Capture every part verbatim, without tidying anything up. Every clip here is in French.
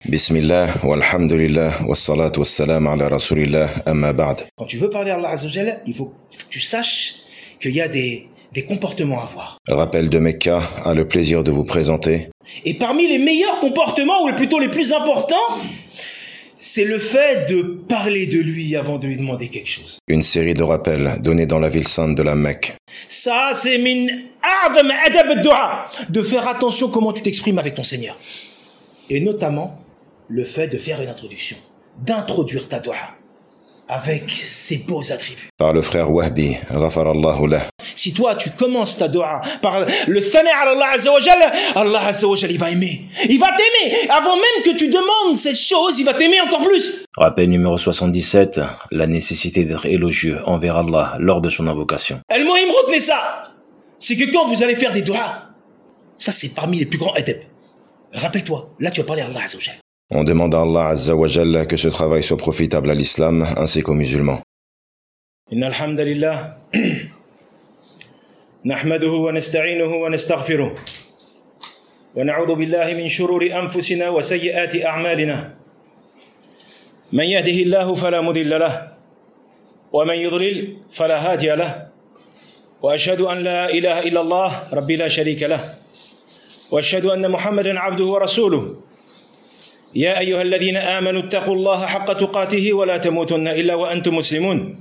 Bismillah, walhamdulillah, wassalatu wassalam ala rasulillah, amma ba'd. Quand tu veux parler à Allah Azza wa Jalla, il faut que tu saches qu'il y a des, des comportements à avoir. Rappel de Mecca a le plaisir de vous présenter. Et parmi les meilleurs comportements, ou plutôt les plus importants, c'est le fait de parler de lui avant de lui demander quelque chose. Une série de rappels donnés dans la ville sainte de la Mecque. Ça, c'est min a'zam adab ad-du'a, de faire attention comment tu t'exprimes avec ton Seigneur. Et notamment, le fait de faire une introduction, d'introduire ta dua avec ses beaux attributs. Par le frère Wahbi, ghafarallahu lah. Si toi tu commences ta dua par le thana ala Allah Azza wa Jalla, Allah Azza wa Jalla il va aimer. Il va t'aimer. Avant même que tu demandes cette chose, il va t'aimer encore plus. Rappel numéro soixante-dix-sept, la nécessité d'être élogieux envers Allah lors de son invocation. Al-Muhim, retenez ça. C'est que quand vous allez faire des duas, ça c'est parmi les plus grands adab. Rappelle-toi, là tu vas parler à Allah Azza wa Jalla. On demande à Allah Azza wa Jalla que ce travail soit profitable à l'islam ainsi qu'aux musulmans. Inna alhamdulillah, nahmaduhu wa nasta'inuhu wa nastaghfiruh, wa na'udhu billahi min shururi anfusina wa sayyiati a'malina. Man yahdihillahu fala mudilla lahu, wa man yudlil fala hadiya lahu. Wa ashhadu an la ilaha illa Allah, rabbi la sharika lahu. Wa ashhadu anna Muhammadan 'abduhu wa rasuluhu. يا أيها الذين آمنوا اتقوا الله حق تقاته ولا تموتن إلا وأنتم مسلمون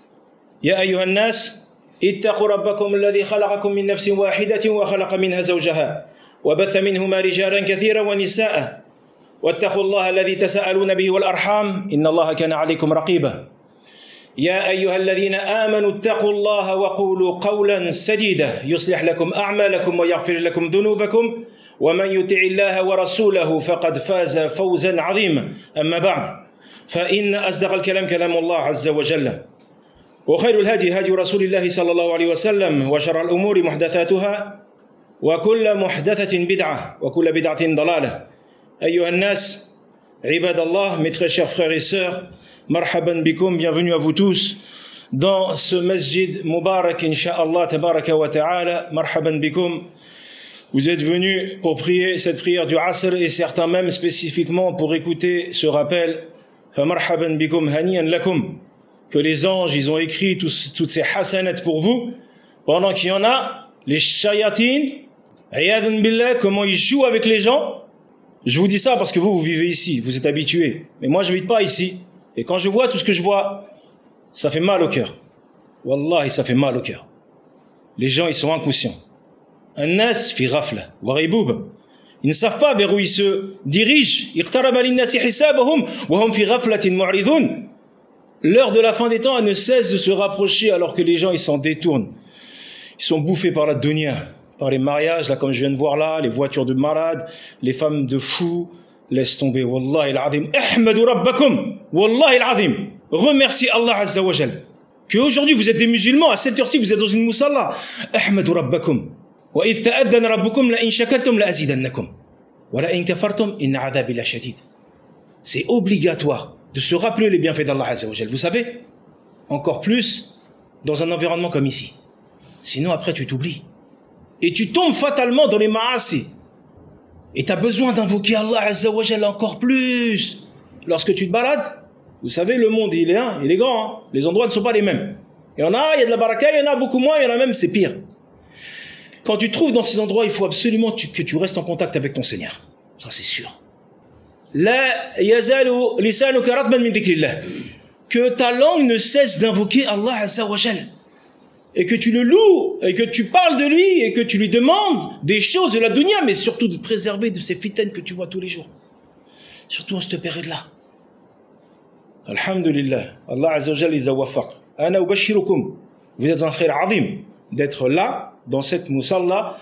يا أيها الناس اتقوا ربكم الذي خلقكم من نفس واحدة وخلق منها زوجها وبث منهما رجالا كثيرا ونساء واتقوا الله الذي تساءلون به والأرحام إن الله كان عليكم رقيبا يا أيها الذين آمنوا اتقوا الله وقولوا قولا سديدا يصلح لكم أعمالكم ويغفر لكم ذنوبكم ومن يطع الله ورسوله فقد فاز فوزا عظيما أما بعد فإن أصدق الكلام كلام الله عز وجل وخير الهدي هدي رسول الله صلى الله عليه وسلم وشر الأمور محدثاتها وكل محدثة بدعة وكل بدعة ضلالة أيها الناس عباد الله mes très chers frères et sœurs marhaban bikum, bienvenue à vous tous dans ce masjid mubarak incha'Allah tabaraka wa ta'ala. Marhaban bikum. Vous êtes venus pour prier cette prière du Asr et certains même spécifiquement pour écouter ce rappel. Famarhaban bikum haniyan lakum. Que les anges, ils ont écrit tous, toutes ces hasanat pour vous, pendant qu'il y en a, les shayatin, ayadun billah, comment ils jouent avec les gens. Je vous dis ça parce que vous, vous vivez ici, vous êtes habitués. Mais moi, je ne vis pas ici. Et quand je vois tout ce que je vois, ça fait mal au cœur. Wallahi, ça fait mal au cœur. Les gens, ils sont inconscients. An-nas fi ghafla wa ghaybuba. Ils ne savent pas vers où ils se dirigent. Iqtaraba lin-nasi hisabahum wa hum fi ghaflatin mu'ridun. L'heure de la fin des temps, elle ne cesse de se rapprocher alors que les gens, ils s'en détournent. Ils sont bouffés par la dunya, par les mariages, là, comme je viens de voir là, les voitures de malades, les femmes de fous. Laisse tomber, wallahi al-azim. Ahmadu rabbakum, wallahi al-azim. Remerciez Allah Azza wa Jal. Que aujourd'hui vous êtes des musulmans, à cette heure-ci vous êtes dans une musalla. Ahmadu rabbakum. Wa idh ta'addan rabbukum la in shakartum la azidannakum. Wa la in kafartum in adabi la shadid. C'est obligatoire de se rappeler les bienfaits d'Allah Azza wa Jal. Vous savez, encore plus dans un environnement comme ici. Sinon après tu t'oublies. Et tu tombes fatalement dans les ma'asi. Et tu as besoin d'invoquer Allah Azza wa Jalla encore plus. Lorsque tu te balades, vous savez, le monde, il est un, il est grand. Hein. Les endroits ne sont pas les mêmes. Il y en a, il y a de la baraka, il y en a beaucoup moins, il y en a même, c'est pire. Quand tu te trouves dans ces endroits, il faut absolument que tu restes en contact avec ton Seigneur. Ça, c'est sûr. La yazalu lisanuka ratban min dhikrillah. Que ta langue ne cesse d'invoquer Allah Azza wa Jalla. Et que tu le loues, et que tu parles de lui, et que tu lui demandes des choses de la dunya, mais surtout de te préserver de ces fitanes que tu vois tous les jours. Surtout en cette période-là. Alhamdulillah. Allah Azza wa Jalla iza wafaq. Ana ubashirukum. Vous êtes un khair azim d'être là, dans cette musalla,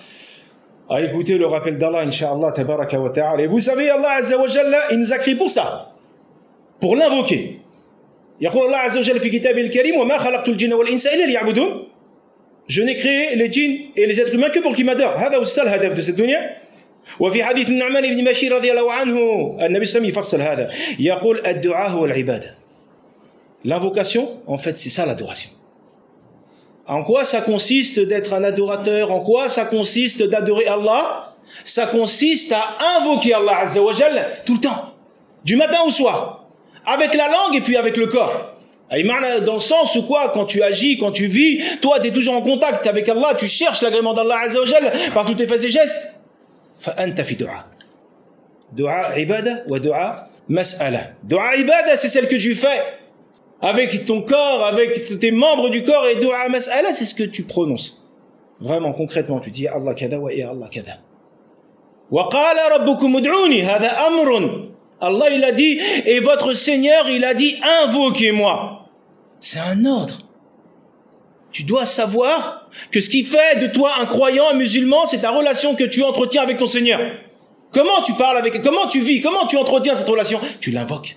à écouter le rappel d'Allah, incha'Allah, tabaraka wa ta'ala. Et vous savez, Allah Azza wa Jalla, il nous a créé pour ça. Pour l'invoquer. يقول الله عز وجل في كتابه الكريم وما خلقت الجن والإنس إلا ليعبدون. Je n'ai créé les djinns et les êtres humains que pour qu'ils m'adorent. هذا هو الهدف de cette dunya. وفي حديث النعمان بن بشير رضي الله عنه النبي صلى الله عليه وسلم يفصل هذا يقول الدعاء هو العبادة. L'invocation, en fait, c'est ça l'adoration. En quoi ça consiste d'être un adorateur? En quoi ça consiste d'adorer Allah? Ça consiste à invoquer Allah Azza wa Jalla tout le temps. du matin au soir, avec la langue et puis avec le corps. Dans le sens où quoi, quand tu agis, quand tu vis, toi tu es toujours en contact avec Allah, tu cherches l'agrément d'Allah Azza wa Jal par tous tes faits et gestes. فأنت في دعاء. دعاء عبادة ودعاء مسألة. دعاء عبادة, c'est celle que tu fais avec ton corps, avec tes membres du corps, et dua mas'ala, c'est ce que tu prononces. Vraiment, concrètement, tu dis ya Allah kada wa ya Allah kada. Wa qala rabbukum ud'uni, hadha amrun. Allah, il a dit, et votre Seigneur, il a dit, invoquez-moi. C'est un ordre. Tu dois savoir que ce qui fait de toi un croyant, un musulman, c'est ta relation que tu entretiens avec ton Seigneur. Comment tu parles avec, comment tu vis, comment tu entretiens cette relation? Tu l'invoques.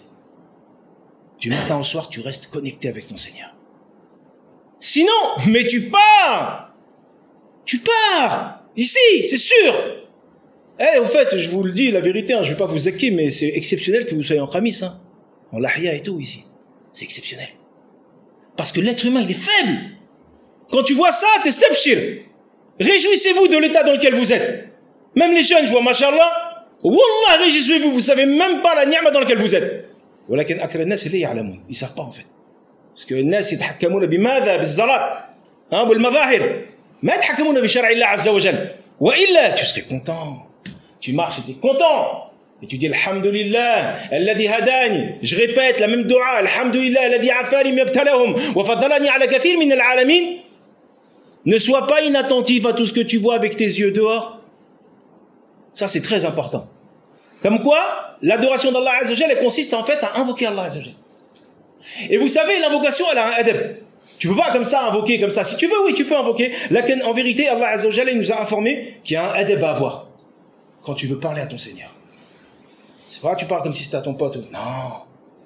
Du matin au soir, tu restes connecté avec ton Seigneur. Sinon, mais tu pars. Tu pars. Ici, c'est sûr. Eh, au fait, je vous le dis, la vérité, hein, je ne vais pas vous zaquer, mais c'est exceptionnel que vous soyez en khamis, hein, en lahia et tout ici. C'est exceptionnel. Parce que l'être humain, il est faible. Quand tu vois ça, t'es stabshir. Réjouissez-vous de l'état dans lequel vous êtes. Même les jeunes, je vois, mashallah, wallah, réjouissez-vous, vous savez même pas la ni'ma dans laquelle vous êtes. ولكن أكثر الناس لا يعلمون. Ils savent pas en fait. Parce que الناس يتحكمون بماذا؟ بالزلط. Hein, بالمظاهر. ما يتحكمون بشرع الله عز وجل. وإلا, tu serais content. Tu marches et tu es content. Et tu dis Alhamdulillah, alladhi hadani. Je répète la même dua. Alhamdulillah, alladhi afani mibtalahum. Wa faddalani ala kathir min al-alamin. Ne sois pas inattentif à tout ce que tu vois avec tes yeux dehors. Ça, c'est très important. Comme quoi, l'adoration d'Allah Azza wa Jalla, elle consiste en fait à invoquer Allah Azza wa Jalla. Et vous savez, l'invocation, elle a un adab. Tu peux pas comme ça invoquer comme ça. Si tu veux, oui, tu peux invoquer. Lakin, en vérité, Allah Azza wa Jalla, il nous a informé qu'il y a un adab à avoir quand tu veux parler à ton Seigneur. C'est pas tu parles comme si c'était à ton pote. Non.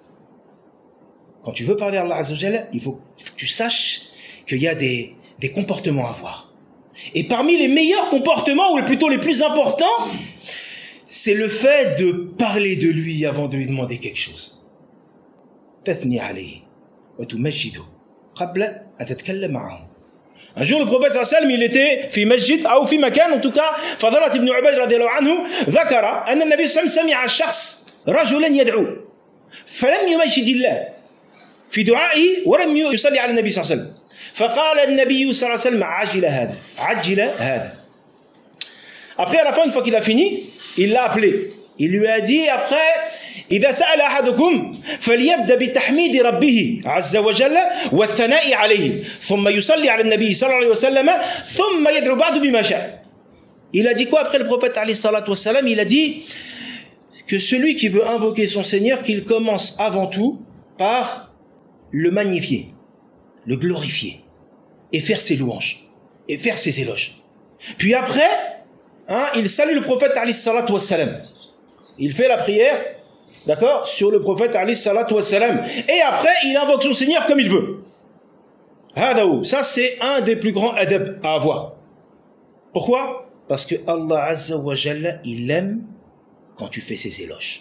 Quand tu veux parler à Allah Azza wa Jalla, il faut que tu saches qu'il y a des, des comportements à avoir. Et parmi les meilleurs comportements, ou plutôt les plus importants, c'est le fait de parler de lui avant de lui demander quelque chose. تثني عليه وتمجده قبل أن تتكلم معه. Un jour, le prophète sallallahu alayhi wa sallam, il était في مسجد أو في مكان, en tout cas, فضلت ابن عبيد رضي الله عنه ذكر أن النبي صلى الله عليه وسلم سمع شخص رجلا يدعو فلم يمجد الله في دعائه ولم يصلي على النبي صلى الله عليه وسلم. فقال النبي صلى الله عليه وسلم عجل هذا عجل هذا. Après, à la fin, une fois qu'il a fini, il l'a appelé. Il lui a dit après, إذا سأل أحدكم فليبدأ بتحميد ربه عز وجل والثناء عليه ثم يصلي على النبي صلى الله عليه وسلم ثم يدعو بعد بما شاء. Il a dit quoi après le prophète alayhi salatu wassalam? Il a dit que celui qui veut invoquer son Seigneur, qu'il commence avant tout par le magnifier, le glorifier, et faire ses louanges, et faire ses éloges. Puis après, hein, il salue le prophète alayhi salatu wassalam. Il fait la prière, d'accord, sur le prophète alayhi salatu wassalam. Et après, il invoque son Seigneur comme il veut. Hadaou, ça c'est un des plus grands adab à avoir. Pourquoi? Parce que Allah Azza wa Jalla, il aime quand tu fais ses éloges.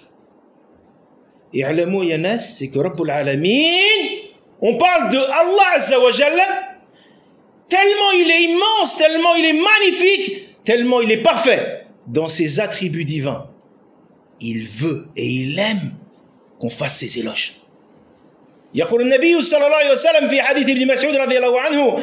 Et alamou yanas, c'est que Rabbul Alamin, on parle de Allah Azza wa Jalla, tellement il est immense, tellement il est magnifique, tellement il est parfait dans ses attributs divins. Il veut et il aime qu'on fasse ses éloges. يقول النبي صلى الله عليه وسلم في حديث ابن مسعود رضي الله عنه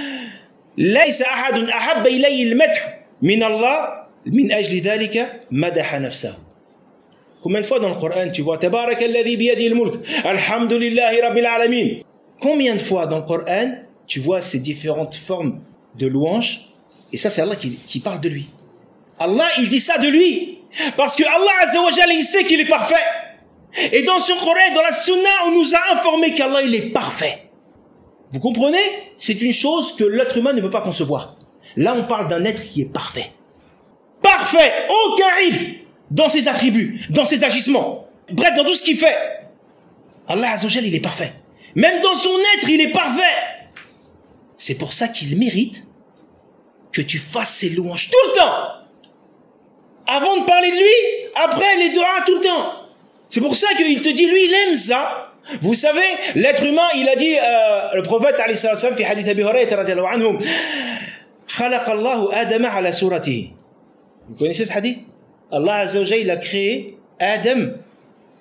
ليس أحد أحب إليه المدح من الله من أجل ذلك مدح نفسه. Combien de fois dans le Coran tu vois تبارك الذي بيده الملك الحمد لله رب العالمين. Combien de fois dans le Coran tu vois ces différentes formes de louange, et ça c'est Allah qui, qui parle de lui. Allah il dit ça de lui parce que Allah Azza wa Jalla il sait qu'il est parfait. Et dans ce Coran, dans la Sunna, on nous a informé qu'Allah il est parfait. Vous comprenez? C'est une chose que l'être humain ne peut pas concevoir. Là on parle d'un être qui est parfait. Parfait, aucun rib dans ses attributs, dans ses agissements, bref dans tout ce qu'il fait. Allah Azza wa Jalla il est parfait. Même dans son être il est parfait. C'est pour ça qu'il mérite que tu fasses ses louanges tout le temps. Avant de parler de lui, après les doigts tout le temps. C'est pour ça qu'il te dit, lui, il aime ça. Vous savez, l'être humain, il a dit, euh, le prophète, alayhi sallam, fi hadith Abi Hurayra, radiyallahu anhu, khalaqa Allahu Adama ala suratihi. Vous connaissez ce hadith? Allah Azza wa Jalla, il a créé Adam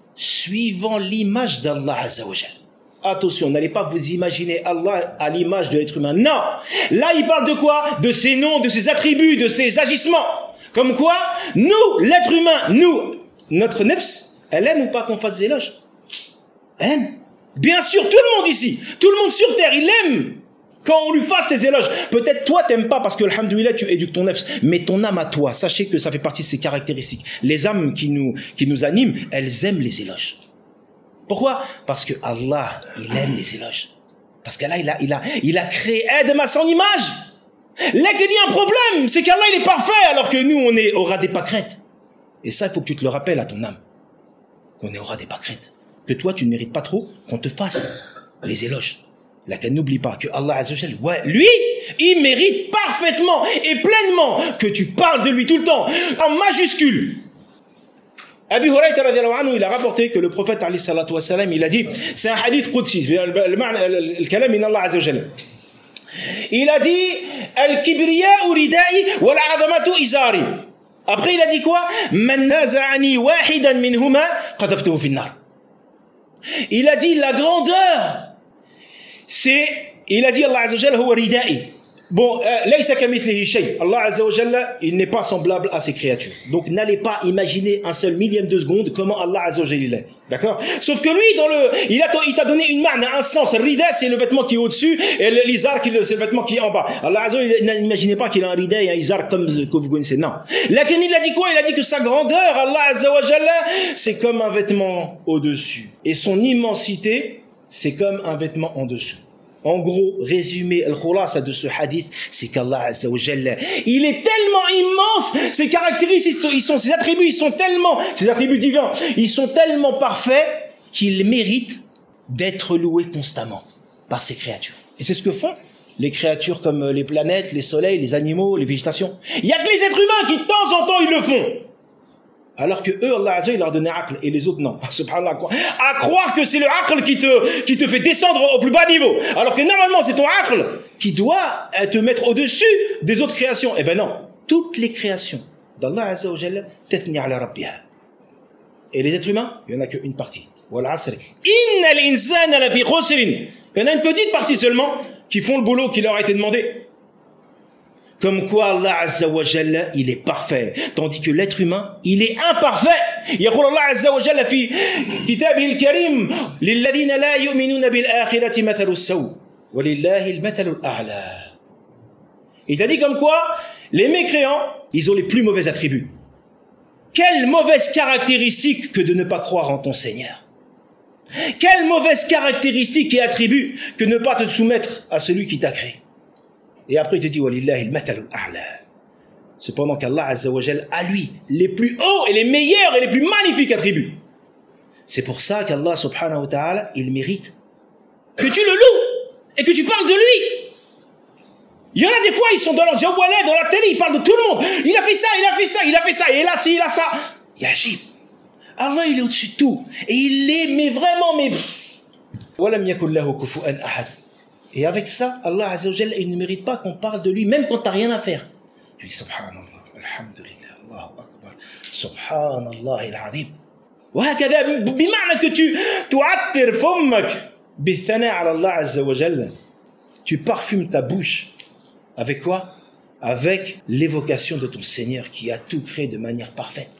suivant l'image d'Allah Azza wa Jal. Attention, n'allez pas vous imaginer Allah à l'image de l'être humain. Non, là il parle de quoi? De ses noms, de ses attributs, de ses agissements. Comme quoi, nous, l'être humain, nous, notre nefs, elle aime ou pas qu'on fasse des éloges? Elle aime. Bien sûr, tout le monde ici, tout le monde sur terre, il aime quand on lui fasse ses éloges. Peut-être toi, t'aimes pas parce que, alhamdoulilah, tu éduques ton nefs, mais ton âme à toi, sachez que ça fait partie de ses caractéristiques. Les âmes qui nous, qui nous animent, elles aiment les éloges. Pourquoi? Parce que Allah, il aime les éloges. Parce qu'Allah, il a, il a, il a créé Adam à son image. Là qu'il y a un problème, c'est qu'Allah, il est parfait, alors que nous, on est au ras des pâquerettes. Et ça, il faut que tu te le rappelles à ton âme. Qu'on est au ras des pâquerettes. Que toi, tu ne mérites pas trop qu'on te fasse les éloges. Là, qu'elle n'oublie pas que Allah Azza wa Jal, ouais, lui, il mérite parfaitement et pleinement que tu parles de lui tout le temps, en majuscule. Abi Hurayra radhiyallahu anhu, il a rapporté que le prophète alayhi salatu wa salam, il a dit, c'est un hadith qudsi, le kalam min Allah Azza wa Jal. Il a dit, al-kibriya ridai wal azamatu izari. Après, il a dit quoi? Man naza'ani wahidan minhuma qadaftuhu fi an-nar. Il a dit la grandeur, c'est, il a dit Allah Azza wa Jalla huwa ridai. Bon, laysa kamithlihi shay. Allah Azza wa Jalla, il n'est pas semblable à ses créatures. Donc n'allez pas imaginer un seul millième de seconde comment Allah Azza wa Jalla est. D'accord? Sauf que lui, dans le, il a, il t'a donné une marne, un sens. Rida, c'est le vêtement qui est au-dessus, et le l'izar, c'est le vêtement qui est en bas. Allah Azza wa Jalla, n'imaginez pas qu'il a un rida et un izar comme que vous connaissez. Non. Là, il a dit quoi? Il a dit que sa grandeur, Allah Azza wa Jalla, c'est comme un vêtement au-dessus. Et son immensité, c'est comme un vêtement en dessous. En gros, résumé, al-khulasa de ce hadith, c'est qu'Allah Azza wa Jalla, il est tellement immense, ses caractéristiques, ils sont, ils sont, ses attributs, ils sont tellement, ses attributs divins, ils sont tellement parfaits qu'ils méritent d'être loués constamment par ses créatures. Et c'est ce que font les créatures comme les planètes, les soleils, les animaux, les végétations. Il n'y a que les êtres humains qui de temps en temps ils le font. Alors que eux, Allah Azza, il leur donnait aql, et les autres non. Subhanallah, quoi. À croire que c'est le aql qui te, qui te fait descendre au plus bas niveau. Alors que normalement, c'est ton aql qui doit te mettre au-dessus des autres créations. Eh ben non. Toutes les créations d'Allah Azza wa Jalla, tatni ala rabbiha. Et les êtres humains, il n'y en a qu'une partie. Wal asri. Inna l'insana la fi khusrin. Il y en a une petite partie seulement qui font le boulot qui leur a été demandé. Comme quoi Allah Azza wa Jalla, il est parfait. Tandis que l'être humain, il est imparfait. يقول الله عز وجل في كتابه الكريم للذين لا يؤمنون بالآخرة مثل السوء ولله المثل الأعلى. Il t'a dit comme quoi les mécréants, ils ont les plus mauvais attributs. Quelle mauvaise caractéristique que de ne pas croire en ton Seigneur. Quelle mauvaise caractéristique et attribut que ne pas te soumettre à celui qui t'a créé. Et après, il te dit, Walillahi al-mathalul a'la. Cependant qu'Allah Azza wa Jal a lui les plus hauts et les meilleurs et les plus magnifiques attributs. C'est pour ça qu'Allah subhanahu wa ta'ala, il mérite que tu le loues et que tu parles de lui. Il y en a des fois, ils sont dans leur jawala, dans la télé, ils parlent de tout le monde. Il a fait ça, il a fait ça, il a fait ça, et là, si, il a ça. Yajib. Allah, il est au-dessus de tout. Et il est, mais vraiment, mais... Walam yakun lahu kufu'an ahad. Et avec ça, Allah Azza wa Jalla, il ne mérite pas qu'on parle de lui, même quand tu n'as rien à faire. Tu dis, Subhanallah, Alhamdulillah, Allahu Akbar, Subhanallah al-Azim. وهكذا بمعنى que tu تعطر فمك بالثناء على الله عز وجل. Tu parfumes ta bouche. Avec quoi? Avec l'évocation de ton Seigneur qui a tout créé de manière parfaite.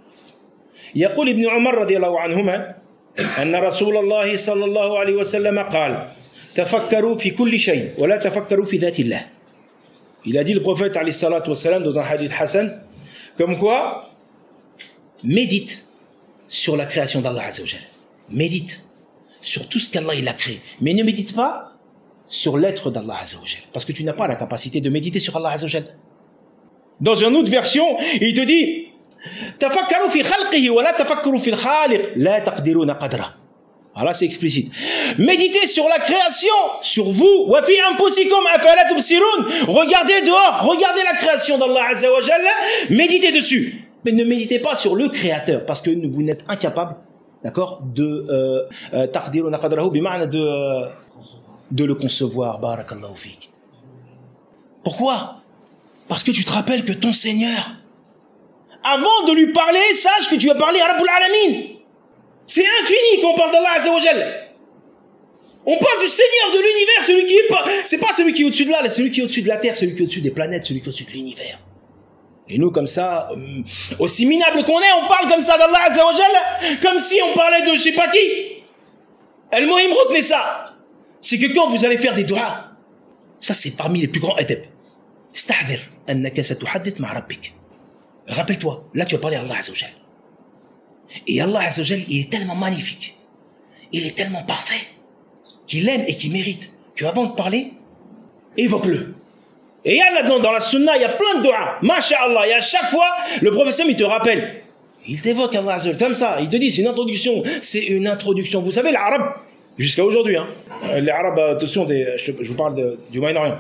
يقول ابن عمر رضي الله عنهما أن رسول الله صلى الله عليه وسلم قال تفكروا في كل شيء ولا تفكروا في ذات الله. Il a dit le prophète alayhi salatu wa salam dans un hadith Hassan comme quoi médite sur la création d'Allah Azza wa Jalla. Médite sur tout ce qu'Allah il a créé, mais ne médite pas sur l'être d'Allah Azza wa Jalla, parce que tu n'as pas la capacité de méditer sur Allah Azza wa Jalla. Dans une autre version, il te dit tafakkaru fi khalqihi wa la tafakkaru fi al-khaliq la taqdiruna qadra. Alors là, c'est explicite. Méditez sur la création, sur vous. Wa fi anfusikum afala tubsirun. Regardez dehors, regardez la création d'Allah Azza wa Jalla, méditez dessus. Mais ne méditez pas sur le créateur, parce que vous n'êtes incapable, d'accord, de taqdiruna qadrahu bima'na de de le concevoir. Barakallahu fik. Pourquoi? Parce que tu te rappelles que ton Seigneur, avant de lui parler, sache que tu as parlé à Rabbul Alamin. C'est infini quand on parle d'Allah Azza wa Jal. On parle du Seigneur de l'univers, celui qui est pas, c'est pas celui qui est au-dessus de là, c'est celui qui est au-dessus de la terre, celui qui est au-dessus des planètes, celui qui est au-dessus de l'univers. Et nous, comme ça, euh, aussi minable qu'on est, on parle comme ça d'Allah Azza wa Jal, comme si on parlait de je sais pas qui. Al-Muhim, retenez ça. C'est que quand vous allez faire des doigts, ça c'est parmi les plus grands adab. Istahdir annaka satuhaddith ma rabbik. Rappelle-toi, là tu vas parler à Allah Azza wa Jal. Et Allah Azza wa Jal, il est tellement magnifique, il est tellement parfait, qu'il aime et qu'il mérite qu'avant de parler, évoque-le. Et il y a là-dedans, dans la sunna, il y a plein de doigts. Masha'Allah, et à chaque fois, le professeur, il te rappelle. Il t'évoque Allah Azza wa Jal, comme ça. Il te dit, c'est une introduction. C'est une introduction. Vous savez, l'arabe, jusqu'à aujourd'hui, hein, les arabes, attention, des, je, je vous parle de, du Moyen-Orient.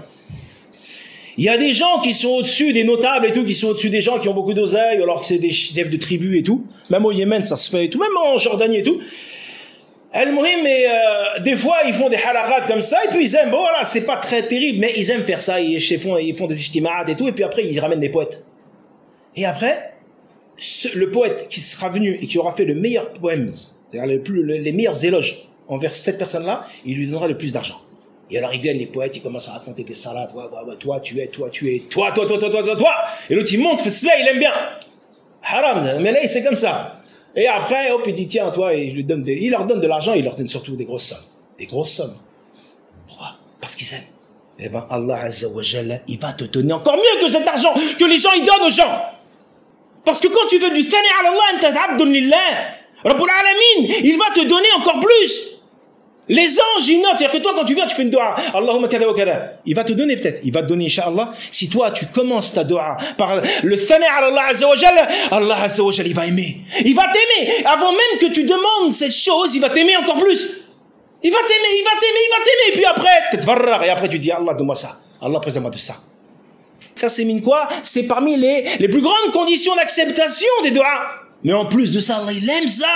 Il y a des gens qui sont au-dessus des notables et tout, qui sont au-dessus des gens qui ont beaucoup d'oseille, alors que c'est des chefs de tribus et tout. Même au Yémen, ça se fait et tout. Même en Jordanie et tout. Al-Muhim, mais euh, des fois ils font des halakhat comme ça et puis ils aiment, bon voilà, c'est pas très terrible, mais ils aiment faire ça, ils font, ils font des ijtima'at et tout, et puis après ils ramènent des poètes. Et après, ce, le poète qui sera venu et qui aura fait le meilleur poème, c'est-à-dire les, plus, les meilleurs éloges envers cette personne-là, il lui donnera le plus d'argent. Et alors ils viennent, les poètes, ils commencent à raconter des salades, ouais, ouais, ouais, toi tu es, toi tu es, toi, toi, toi, toi, toi, toi, toi, et l'autre il monte, fait cela, il aime bien. Haram, mais là c'est comme ça. Et après, hop, il dit, tiens, toi, il, lui donne des, il leur donne de l'argent, il leur donne surtout des grosses sommes. Des grosses sommes. Pourquoi? Parce qu'ils aiment. Eh bien, Allah Azza wa Jalla, il va te donner encore mieux que cet argent que les gens, ils donnent aux gens. Parce que quand tu veux du thani ala Allah, anta abdun lillah, Rabbul Alamin, il va te donner encore plus. Les anges, ils notent, c'est-à-dire que toi, quand tu viens, tu fais une dua, Allahumma kada wa kada. Il va te donner peut-être, il va te donner, Inch'Allah. Si toi, tu commences ta dua par le thani ala Allah Azza wa Jalla, Allah Azza wa Jalla, il va aimer. Il va t'aimer. Avant même que tu demandes cette chose, il va t'aimer encore plus. Il va t'aimer, il va t'aimer, il va t'aimer. Et puis après, t'es et après tu dis, Allah, donne-moi ça. Allah, présente-moi de ça. Ça, c'est mine quoi? C'est parmi les, les plus grandes conditions d'acceptation des duas. Mais en plus de ça, Allah, il aime ça.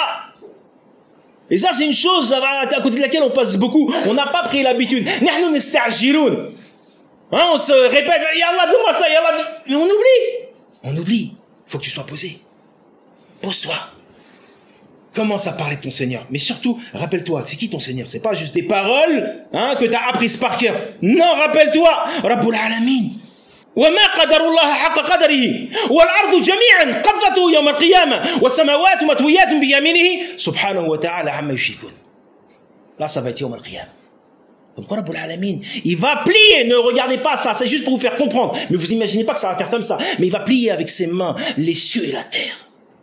Et ça, c'est une chose à côté de laquelle on passe beaucoup. On n'a pas pris l'habitude. Hein, on se répète, Ya Allah, donne-moi ça, Ya Allah. Mais on oublie. On oublie. Il faut que tu sois posé. Pose-toi. Commence à parler de ton Seigneur. Mais surtout, rappelle-toi, c'est qui ton Seigneur? C'est pas juste des paroles hein, que tu as apprises par cœur. Non, rappelle-toi. Rabbul Alamin. وما قدر الله حق قدره والأرض جميعا قبضته يوم القيامة والسماوات مطويات بيمينه سبحانه وتعالى عما يشركون. Là, ça va être يوم القيامة. Donc, Rabbul Alamin, il va plier. Ne regardez pas ça, c'est juste pour vous faire comprendre. Mais vous imaginez pas que ça va faire comme ça. Mais il va plier avec ses mains les cieux et la terre.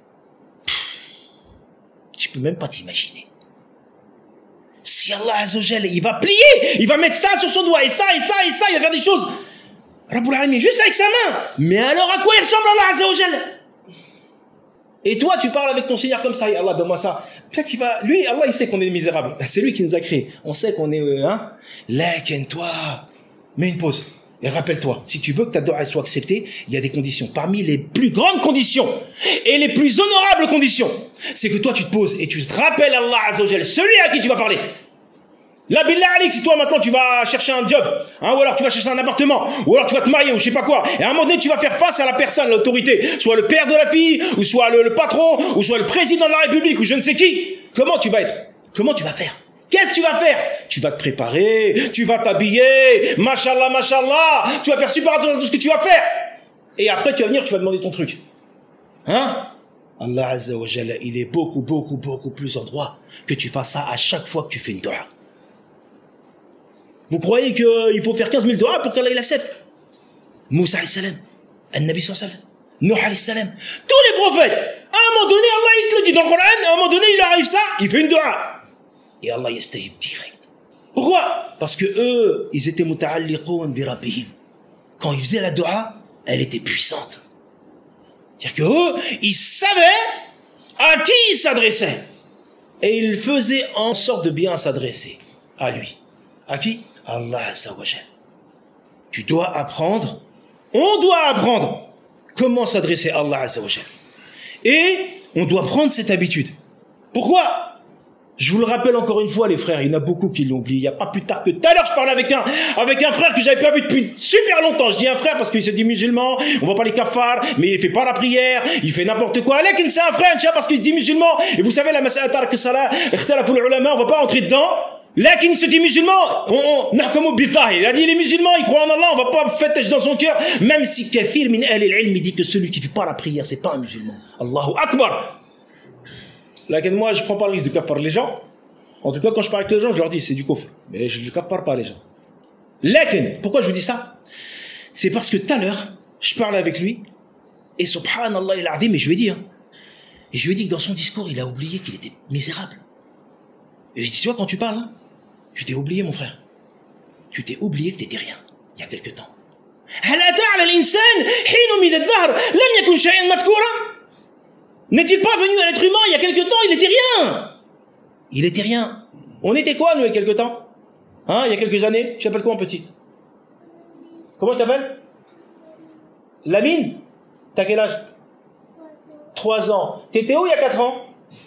Tu peux même pas t'imaginer. Si Allah Azza wa Jalla, il va plier, il va mettre ça sur son doigt et ça et ça et ça, il va faire des choses. Rabbul Alamin, juste avec sa main. Mais alors, à quoi il ressemble Allah Azza wa Jalla? Et toi, tu parles avec ton Seigneur comme ça. Et Allah, donne-moi ça. Peut-être qu'il va... Lui, Allah, il sait qu'on est misérable. C'est lui qui nous a créés. On sait qu'on est... Hein? Lakin, toi, mets une pause. Et rappelle-toi, si tu veux que ta dua soit acceptée, il y a des conditions. Parmi les plus grandes conditions et les plus honorables conditions, c'est que toi, tu te poses et tu te rappelles Allah Azza wa Jalla, celui à qui tu vas parler. La billah alik, si toi maintenant tu vas chercher un job, hein, ou alors tu vas chercher un appartement, ou alors tu vas te marier, ou je sais pas quoi, et à un moment donné tu vas faire face à la personne, l'autorité, soit le père de la fille, ou soit le, le patron, ou soit le président de la République, ou je ne sais qui. Comment tu vas être? Comment tu vas faire? Qu'est-ce que tu vas faire? Tu vas te préparer, tu vas t'habiller, mashallah, mashallah, tu vas faire super attention à tout ce que tu vas faire. Et après tu vas venir, tu vas demander ton truc. Hein? Allah Azza wa Jalla, il est beaucoup, beaucoup, beaucoup plus en droit que tu fasses ça à chaque fois que tu fais une dua. Vous croyez qu'il faut faire quinze mille doigts pour qu'Allah il accepte? Moussa alayhi salam, An-Nabi sallallahu alayhi wa sallam, Nuh alayhi salam, tous les prophètes, à un moment donné, Allah il te le dit dans le Coran, à un moment donné, il arrive ça, il fait une doua. Et Allah yastahib direct. Pourquoi? Parce que eux, ils étaient muta'alliqoun bi rabbihim. Quand ils faisaient la doua, elle était puissante. C'est-à-dire que eux, ils savaient à qui ils s'adressaient. Et ils faisaient en sorte de bien s'adresser à lui. À qui? Allah Azza wa Jalla. Tu dois apprendre, on doit apprendre comment s'adresser à Allah Azza wa Jalla. Et on doit prendre cette habitude. Pourquoi? Je vous le rappelle encore une fois, les frères, il y en a beaucoup qui l'ont oublié. Il n'y a pas plus tard que tout à l'heure, je parlais avec un, avec un frère que j'avais pas vu depuis super longtemps. Je dis un frère parce qu'il se dit musulman, on voit pas les kafares, mais il fait pas la prière, il fait n'importe quoi. Allez, c'est un frère, parce qu'il se dit musulman. Et vous savez, la mas'ala tark salat, ikhtalafu al-ulama, on va pas entrer dedans. Là, qu'il se dit musulman, on, on, il a dit les musulmans, ils croient en Allah, on va pas fêter dans son cœur, même si kathir min ahli al-ilm dit que celui qui fait pas la prière, c'est pas un musulman. Allahu Akbar. Là, moi, je prends pas le risque de kafar les gens. En tout cas, quand je parle avec les gens, je leur dis c'est du kufr. Mais je ne kafar pas les gens. Lakin, pourquoi je vous dis ça? C'est parce que tout à l'heure, je parlais avec lui, et subhanallah, il a dit, mais je lui ai dit, hein, et je lui ai dit que dans son discours, il a oublié qu'il était misérable. Et je lui ai dit, tu vois, quand tu parles, hein, tu t'es oublié, mon frère. Tu t'es oublié que tu n'étais rien, il y a quelque temps. N'est-il pas venu à l'être humain il y a quelque temps? Il était rien. Il était rien. On était quoi, nous, il y a quelque temps? Hein, il y a quelques années? Tu t'appelles comment, petit? Comment tu t'appelles? Lamine? T'as quel âge? Trois ans. T'étais où il y a quatre ans?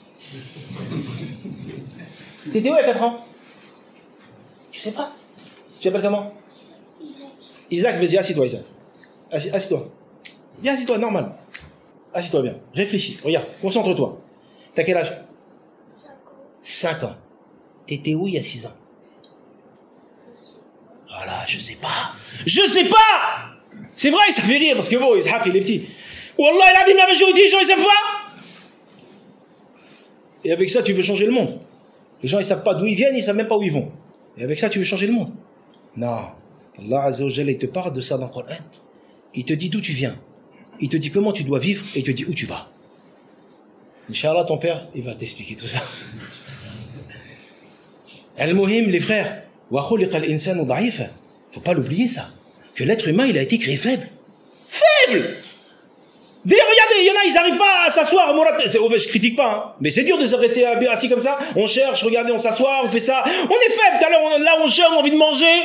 T'étais où il y a quatre ans? Je sais pas. Tu t'appelles comment? Isaac. Isaac, vas-y, assis-toi, Isaac. Assis, assis-toi. Viens, assis-toi, normal. Assis-toi bien. Réfléchis. Regarde, concentre-toi. T'as quel âge? Cinq ans. Cinq ans. T'étais où il y a six ans? Voilà, je sais pas. Je sais pas. C'est vrai, ça fait rire parce que bon, Ishaq, il est petit. Wallah, il a dit la majorité des gens, ils savent pas. Et avec ça, tu veux changer le monde. Les gens, ils savent pas d'où ils viennent, ils savent même pas où ils vont. Et avec ça, tu veux changer le monde. Non. Allah Azza wa Jalla, il te parle de ça dans le Coran. Il te dit d'où tu viens. Il te dit comment tu dois vivre et il te dit où tu vas. Inch'Allah, ton père, il va t'expliquer tout ça. Al-Muhim, les frères, wa khuliqa al-insanu da'ifa. Faut pas l'oublier ça. Que l'être humain, il a été créé faible. Faible! D'ailleurs, regardez, il y en a, ils n'arrivent pas à s'asseoir. Je critique pas, hein. Mais c'est dur de se rester assis comme ça. On cherche, regardez, on s'assoit, on fait ça. On est faible. Tout à l'heure, là, on cherche, on a envie de manger.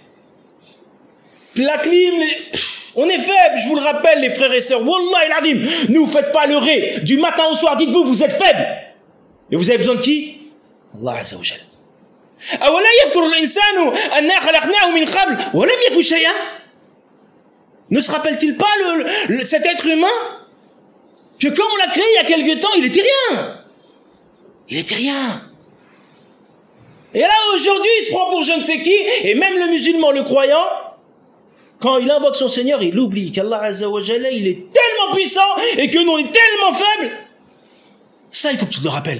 La clim, les... on est faible, je vous le rappelle, les frères et sœurs. Wallah al-Adim, ne vous faites pas leurrer. Du matin au soir, dites-vous, vous êtes faible. Et vous avez besoin de qui? Allah Azza wa Jalla. أولا يذكر الإنسان أننا خلقناه من قبل ولم يكن شيئا. Ne se rappelle-t-il pas le, le, cet être humain que quand on l'a créé il y a quelque temps, il était rien. Il était rien. Et là aujourd'hui, il se prend pour je ne sais qui, et même le musulman, le croyant, quand il invoque son Seigneur, il oublie qu'Allah Azza wa Jalla, il est tellement puissant et que nous on est tellement faibles. Ça, il faut que tu te le rappelles.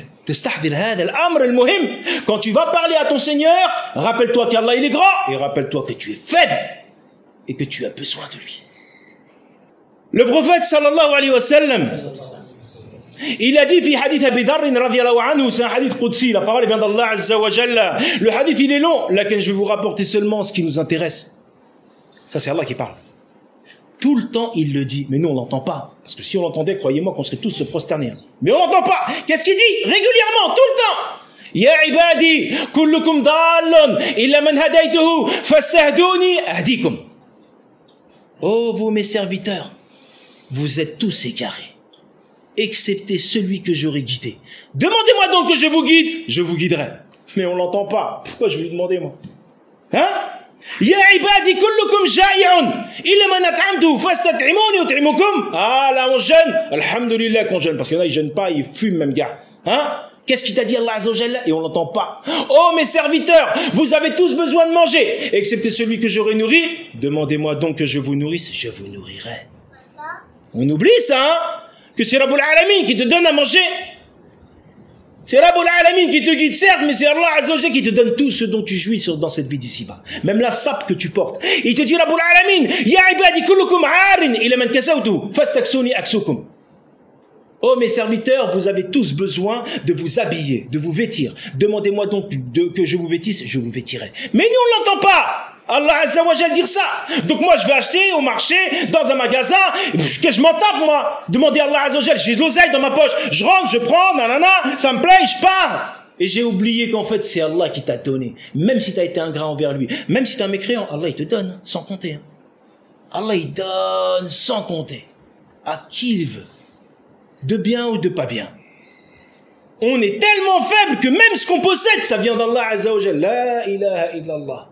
Quand tu vas parler à ton Seigneur, rappelle-toi qu'Allah il est grand et rappelle-toi que tu es faible et que tu as besoin de lui. Le prophète sallallahu alayhi wa sallam, il a dit fi hadith Abi Dharr radiyallahu anhu, c'est un hadith qudsi, la parole vient d'Allah Azza wa Jalla. Le hadith il est long, laquelle je vais vous rapporter seulement ce qui nous intéresse. Ça c'est Allah qui parle. Tout le temps il le dit, mais nous on l'entend pas. Parce que si on l'entendait, croyez-moi qu'on serait tous se prosterner. Mais on l'entend pas. Qu'est-ce qu'il dit? Régulièrement, tout le temps. Ya ibadi, kullukum dallun, illa man hadaytuhu, fastahduni ahdikum. Oh vous mes serviteurs, vous êtes tous égarés, excepté celui que j'aurai guidé. Demandez-moi donc que je vous guide, je vous guiderai. Mais on l'entend pas. Pourquoi je vais lui demander moi? Hein? Ya ibadi kullukum ja'i'un illa man at'amtu fastat'imuni ut'imukum. Ah là on jeûne, alhamdulillah qu'on jeûne, parce qu'il y en a ils jeûnent pas, ils fument même gars. Hein? Qu'est-ce qu'il t'a dit Allah Azza wa Jalla? Et on l'entend pas. Oh mes serviteurs, vous avez tous besoin de manger, excepté celui que j'aurai nourri. Demandez-moi donc que je vous nourrisse, je vous nourrirai. On oublie ça, hein? Que c'est Rabbul Alamin qui te donne à manger. C'est Rabbul Alamin qui te guide, certes, mais c'est Allah Azza wa Jalla qui te donne tout ce dont tu jouis dans cette vie d'ici-bas. Même la sape que tu portes. Il te dit Rabbul Alamin, Ya ibadi kullukum aarin ila man kasawtu fastaksuni aksukum. Oh mes serviteurs, vous avez tous besoin de vous habiller, de vous vêtir. Demandez-moi donc de, que je vous vêtisse, je vous vêtirai. Mais nous on ne l'entend pas. Allah Azza wa Jalla dire ça. Donc moi je vais acheter au marché, dans un magasin, que je m'en tape moi. Demandez à Allah Azza wa Jalla, j'ai de l'oseille dans ma poche. Je rentre, je prends, nanana, ça me plaît, je pars. Et j'ai oublié qu'en fait c'est Allah qui t'a donné. Même si tu as été ingrat envers lui, même si tu es un mécréant, Allah il te donne, sans compter. Allah il donne sans compter. À qui il veut. De bien ou de pas bien. On est tellement faible que même ce qu'on possède, ça vient d'Allah Azza wa Jal. La ilaha illallah.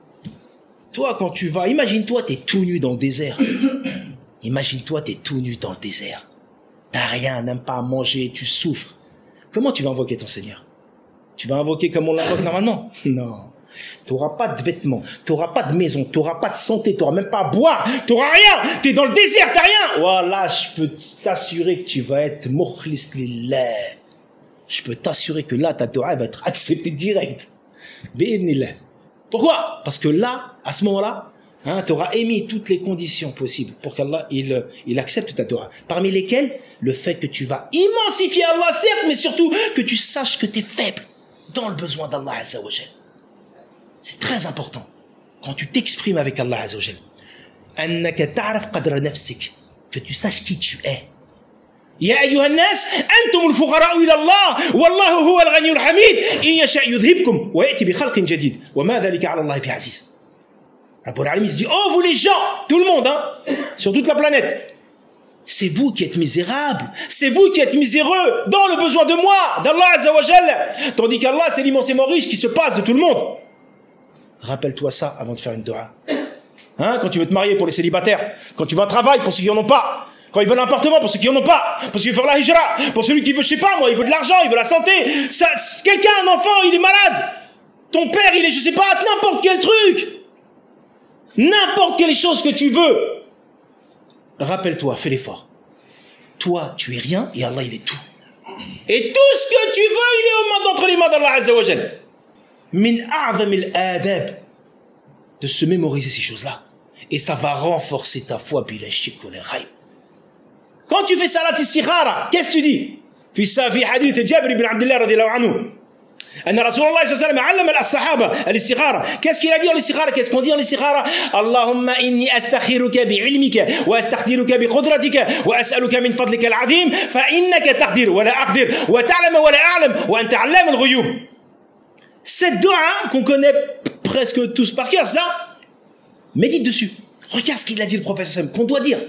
Toi, quand tu vas, imagine-toi, t'es tout nu dans le désert. Imagine-toi, t'es tout nu dans le désert. T'as rien, même pas à manger, tu souffres. Comment tu vas invoquer ton Seigneur? Tu vas invoquer comme on l'invoque normalement? Non. T'auras pas de vêtements, t'auras pas de maison, t'auras pas de santé, t'auras même pas à boire, t'auras rien. T'es dans le désert, t'as rien. Voilà, je peux t'assurer que tu vas être mukhlis lillah. Je peux t'assurer que là, ta dua va être acceptée direct. Bi'idnillah. Pourquoi? Parce que là, à ce moment-là, hein, tu auras émis toutes les conditions possibles pour qu'Allah il, il accepte ta dua. Parmi lesquelles, le fait que tu vas immensifier Allah, certes, mais surtout que tu saches que tu es faible dans le besoin d'Allah Azza wa Jal. C'est très important. Quand tu t'exprimes avec Allah Azza wa Jal, annaka ta'raf qadra nafsik, que tu saches qui tu es. يا أيها الناس أنتم الفقراء إلى الله والله هو الغني الحميد إن يشاء يذهبكم ويأتي بخلق جديد وما ذلك على الله بعزيز. Rabbul Alamin dit, oh vous les gens, tout le monde, hein, sur toute la planète, c'est vous qui êtes misérables, c'est vous qui êtes miséreux dans le besoin de moi, d'Allah Azza wa Jal, tandis qu'Allah c'est l'immensément riche qui se passe de tout le monde. Rappelle-toi ça avant de faire une dua. Hein, quand tu veux te marier pour les célibataires, quand tu vas au travail pour ceux qui n'en ont pas, quand ils veulent un appartement pour ceux qui n'en ont pas, pour ceux qui veulent faire la hijra, pour celui qui veut, je sais pas moi, il veut de l'argent, il veut la santé, ça, quelqu'un, un enfant, il est malade, ton père, il est, je sais pas, n'importe quel truc, n'importe quelle chose que tu veux, rappelle-toi, fais l'effort. Toi, tu es rien et Allah, il est tout. Et tout ce que tu veux, il est au entre les mains d'Allah Azza wa Jal. Min a'zamil adab, de se mémoriser ces choses-là. Et ça va renforcer ta foi, bila shik wa la ghaib. Quand tu fais salat istikhara, qu'est-ce que tu dis? في في حديث جابر بن عبد الله رضي الله عنه أن رسول الله صلى الله عليه وسلم علم الصحابة الاستخارة. Qu'est-ce qu'il a dit en istikhara? Qu'est-ce qu'on dit en istikhara? اللهم إني أستخيرك بعلمك وأستقدرك بقدرتك وأسألك من فضلك العظيم فإنك تقدر ولا أقدر وتعلم ولا أعلم وأنت علام الغيوب. Cette dua qu'on connaît presque tous par cœur, ça, médite dessus. Regarde ce qu'il a dit le prophète, qu'on doit dire.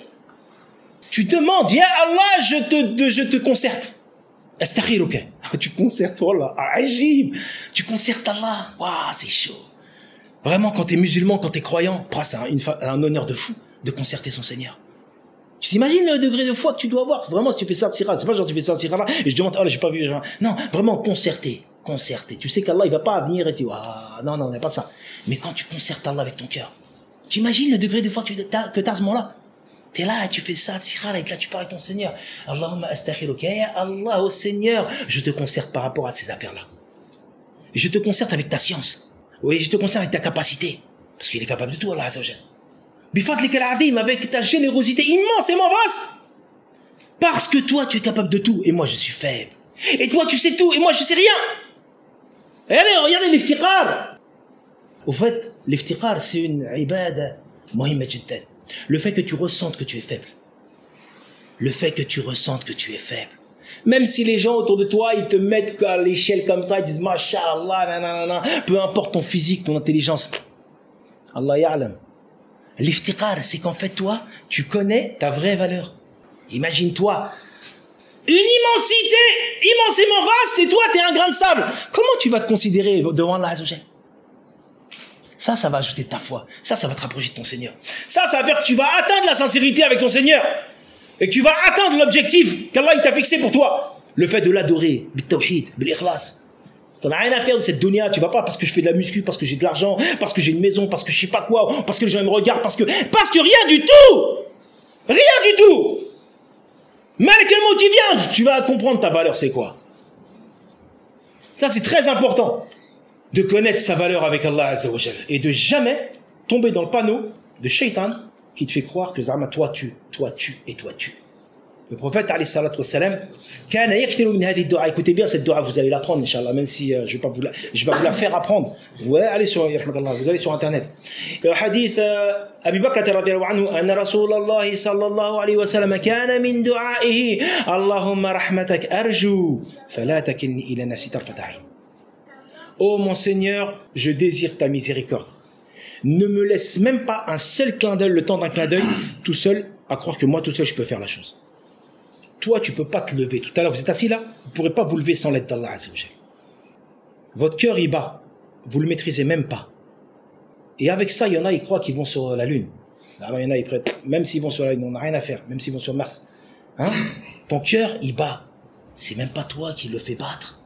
Tu demandes, ya Allah, je te, je te concerte. Astakhiruka. Tu concertes, voilà, ajib. Tu concertes Allah. Waouh, c'est chaud. Vraiment, quand tu es musulman, quand tu es croyant, c'est un, un honneur de fou de concerter son Seigneur. Tu t'imagines le degré de foi que tu dois avoir? Vraiment, si tu fais ça de sirah, c'est pas genre tu fais ça de sirah là, et je demande, oh là, j'ai pas vu. Genre, non, vraiment, concerter. Concerter. Tu sais qu'Allah, il va pas venir et dire, ah, non, non, n'est pas ça. Mais quand tu concertes Allah avec ton cœur, tu imagines le degré de foi que tu as, que tu as à ce moment-là? Tu es là et tu fais ça, et là tu parles avec ton Seigneur. Allahumma astakhiruka, ya Allah, au Seigneur, je te concerte par rapport à ces affaires-là. Je te concerte avec ta science. Oui, je te concerte avec ta capacité. Parce qu'il est capable de tout, Allah Azza wa Jal. Bifadlika al-azim, avec ta générosité immensément vaste. Parce que toi, tu es capable de tout, et moi, je suis faible. Et toi, tu sais tout, et moi, je sais rien. Et allez, regardez l'iftiqar. Au fait, l'iftiqar, c'est une ibada muhimma jiddan. Le fait que tu ressentes que tu es faible. Le fait que tu ressentes que tu es faible. Même si les gens autour de toi, ils te mettent à l'échelle comme ça, ils disent, Masha'Allah, nanana, peu importe ton physique, ton intelligence. Allah ya'lam. L'iftiqar, c'est qu'en fait, toi, tu connais ta vraie valeur. Imagine-toi, une immensité immensément vaste, et toi, tu es un grain de sable. Comment tu vas te considérer devant Allah Azza wa Jal? Ça, ça va ajouter de ta foi. Ça, ça va te rapprocher de ton Seigneur. Ça, ça va faire que tu vas atteindre la sincérité avec ton Seigneur. Et que tu vas atteindre l'objectif qu'Allah t'a fixé pour toi. Le fait de l'adorer, bil-tawhid, bil-ikhlas. T'en as rien à faire de cette dunya. Tu vas pas parce que je fais de la muscu, parce que j'ai de l'argent, parce que j'ai une maison, parce que je sais pas quoi, parce que les gens me regardent, parce que, parce que rien du tout. Rien du tout. Mais à quel mot tu viens, tu vas comprendre ta valeur, c'est quoi. Ça, c'est très important. De connaître sa valeur avec Allah Azza wa Jal et de jamais tomber dans le panneau de shaitan qui te fait croire que Zama, toi tu, toi tu et toi tu. Le prophète alayhi salatu wassalam, kana yakthiru min hadhihi ad-du'a. Écoutez bien cette dua, vous allez l'apprendre inchallah, même si euh, je vais pas vous la, je vais pas vous la faire apprendre. Ouais, allez sur vous allez sur internet. Le hadith Abi Bakr radhiyallahu anhu anna Rasulullah sallallahu alayhi wa sallam kana min du'a'ihi Allahumma rahmatak arju fala takilni ila nafsi tarfat 'ayn. Oh mon Seigneur, je désire ta miséricorde. Ne me laisse même pas un seul clin d'œil, le temps d'un clin d'œil, tout seul, à croire que moi tout seul je peux faire la chose. toi, tu ne peux pas te lever. Tout à l'heure, vous êtes assis là, vous ne pourrez pas vous lever sans l'aide d'Allah Azza wa Jal. Votre cœur, il bat. Vous ne le maîtrisez même pas. Et avec ça, il y en a, ils croient qu'ils vont sur la Lune. Alors, il y en a, ils prêtent, même s'ils vont sur la Lune, on n'a rien à faire, même s'ils vont sur Mars. Hein? Ton cœur, il bat. C'est même pas toi qui le fais battre.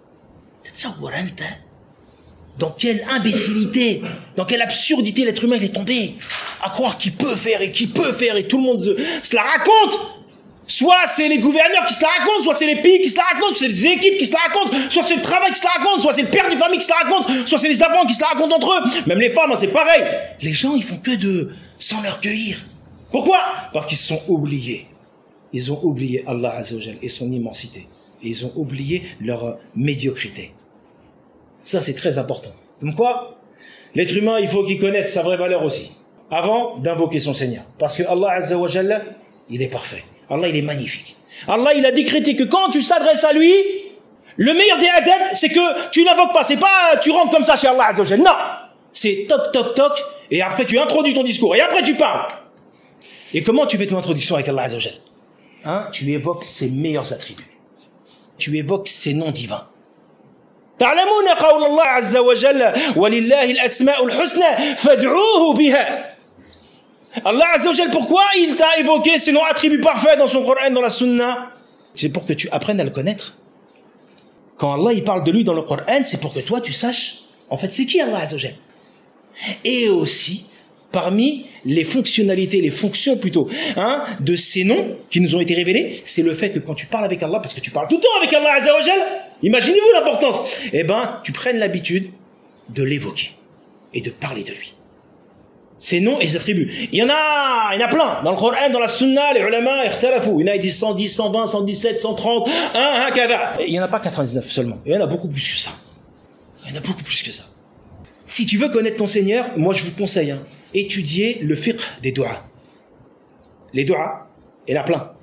Dans quelle imbécilité, dans quelle absurdité l'être humain il est tombé à croire qu'il peut faire et qu'il peut faire et tout le monde se, se la raconte. Soit c'est les gouverneurs qui se la racontent, soit c'est les pays qui se la racontent, soit c'est les équipes qui se la racontent, soit c'est le travail qui se la raconte, soit c'est le père de famille qui se la raconte, soit c'est les enfants qui se la racontent entre eux. Même les femmes, c'est pareil. Les gens, ils font que de s'enorgueillir. Pourquoi? Parce qu'ils se sont oubliés. Ils ont oublié Allah Azza wa Jal et son immensité. Et ils ont oublié leur médiocrité. Ça, c'est très important. Donc quoi? L'être humain, il faut qu'il connaisse sa vraie valeur aussi, avant d'invoquer son Seigneur. Parce que Allah Azza wa Jalla, il est parfait. Allah, il est magnifique. Allah, il a décrété que quand tu s'adresses à lui, le meilleur des adeptes, c'est que tu n'invoques pas. C'est pas tu rentres comme ça chez Allah Azza wa Jalla. Non. C'est toc, toc, toc. Et après, tu introduis ton discours. Et après, tu parles. Et comment tu fais ton introduction avec Allah Azza wa Jalla? Hein? Tu évoques ses meilleurs attributs. Tu évoques ses noms divins. تعلمون قول الله عز وجل ولله الأسماء الحسنى فادعوه بها. Allah Azza wa Jal, pourquoi il t'a évoqué ces noms attributs parfaits dans son Coran, dans la Sunna? C'est pour que tu apprennes à le connaître. Quand Allah il parle de lui dans le Coran, c'est pour que toi tu saches en fait c'est qui Allah Azza wa Jal. Et aussi parmi les fonctionnalités, les fonctions plutôt, hein, de ces noms qui nous ont été révélés, c'est le fait que quand tu parles avec Allah, parce que tu parles tout le temps avec Allah Azza wa Jal, imaginez-vous l'importance, eh ben, tu prennes l'habitude de l'évoquer et de parler de lui. Ces noms et ses attributs. Il y en a, il y en a plein. Dans le Coran, dans la Sunna, les ulama, ikhtalafu. Il y en a qui disent cent dix, cent vingt, cent dix-sept, cent trente, un, un, kada. Il n'y en a pas quatre-vingt-dix-neuf seulement. Il y en a beaucoup plus que ça. Il y en a beaucoup plus que ça. Si tu veux connaître ton Seigneur, moi je vous conseille, hein, étudier le fiqh des doigts. Les doigts, il y en a plein.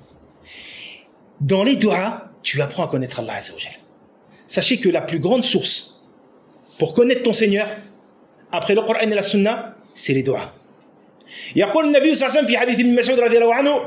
Dans les doigts, tu apprends à connaître Allah Azza wa Jal. Sachez que la plus grande source pour connaître ton Seigneur, après le Coran et la Sunna, c'est les doigts. يقول النبي صلى الله عليه وسلم في حديث ابن مسعود رضي الله عنه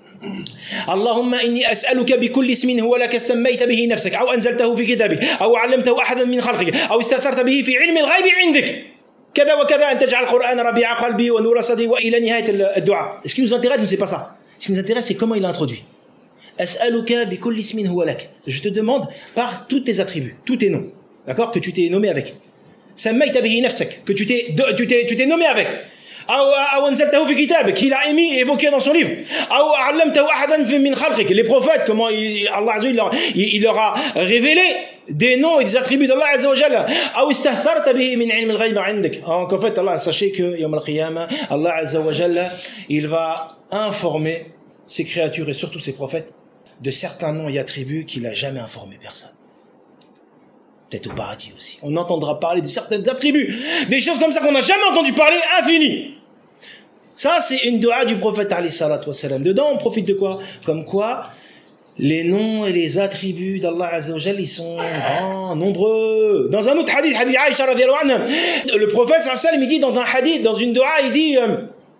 اللهم إني أسألك بكل اسم هو لك سميت به نفسك أو أنزلته في كتابك أو علمته أحدا من خلقك أو استأثرت به في علم الغيب عندك كذا وكذا أن تجعل القرآن ربيع قلبي ونور صدري وإلى نهاية الدعاء. Ce qui nous intéresse, nous, c'est pas ça. Ce qui nous intéresse, c'est comment il a introduit. أسألك بكل اسم هو لك. Je te demande par tous tes attributs, tous tes noms, d'accord, que tu t'es nommé avec. سميت به نفسك, que tu t'es tu t'es tu t'es nommé avec. أو أنزلته في كتابك, qu'il a émis et évoqué dans son livre. أو علمته أحدا من خلقك, les prophètes, comment il, Allah Azza wa Jalla, il, il leur a révélé des noms et des attributs d'Allah Azza wa Jalla. أو استأثرت به من علم الغيب عندك. Donc en fait, Allah, sachez que يوم القيامة, Allah Azza wa Jalla, il va informer ses créatures et surtout ses prophètes de certains noms et attributs qu'il n'a jamais informé personne. Peut-être au paradis aussi. On entendra parler de certains attributs, des choses comme ça qu'on n'a jamais entendu parler, infinies. Ça, c'est une dua du prophète alayhi salatu wassalam. Dedans, on profite de quoi? Comme quoi, les noms et les attributs d'Allah Azza wa Jal, ils sont grands, nombreux. Dans un autre hadith, hadith Aïcha radhiyallahu anha, le prophète sallallahu alayhi wa sallam, il dit dans un hadith, dans une dua, il dit euh,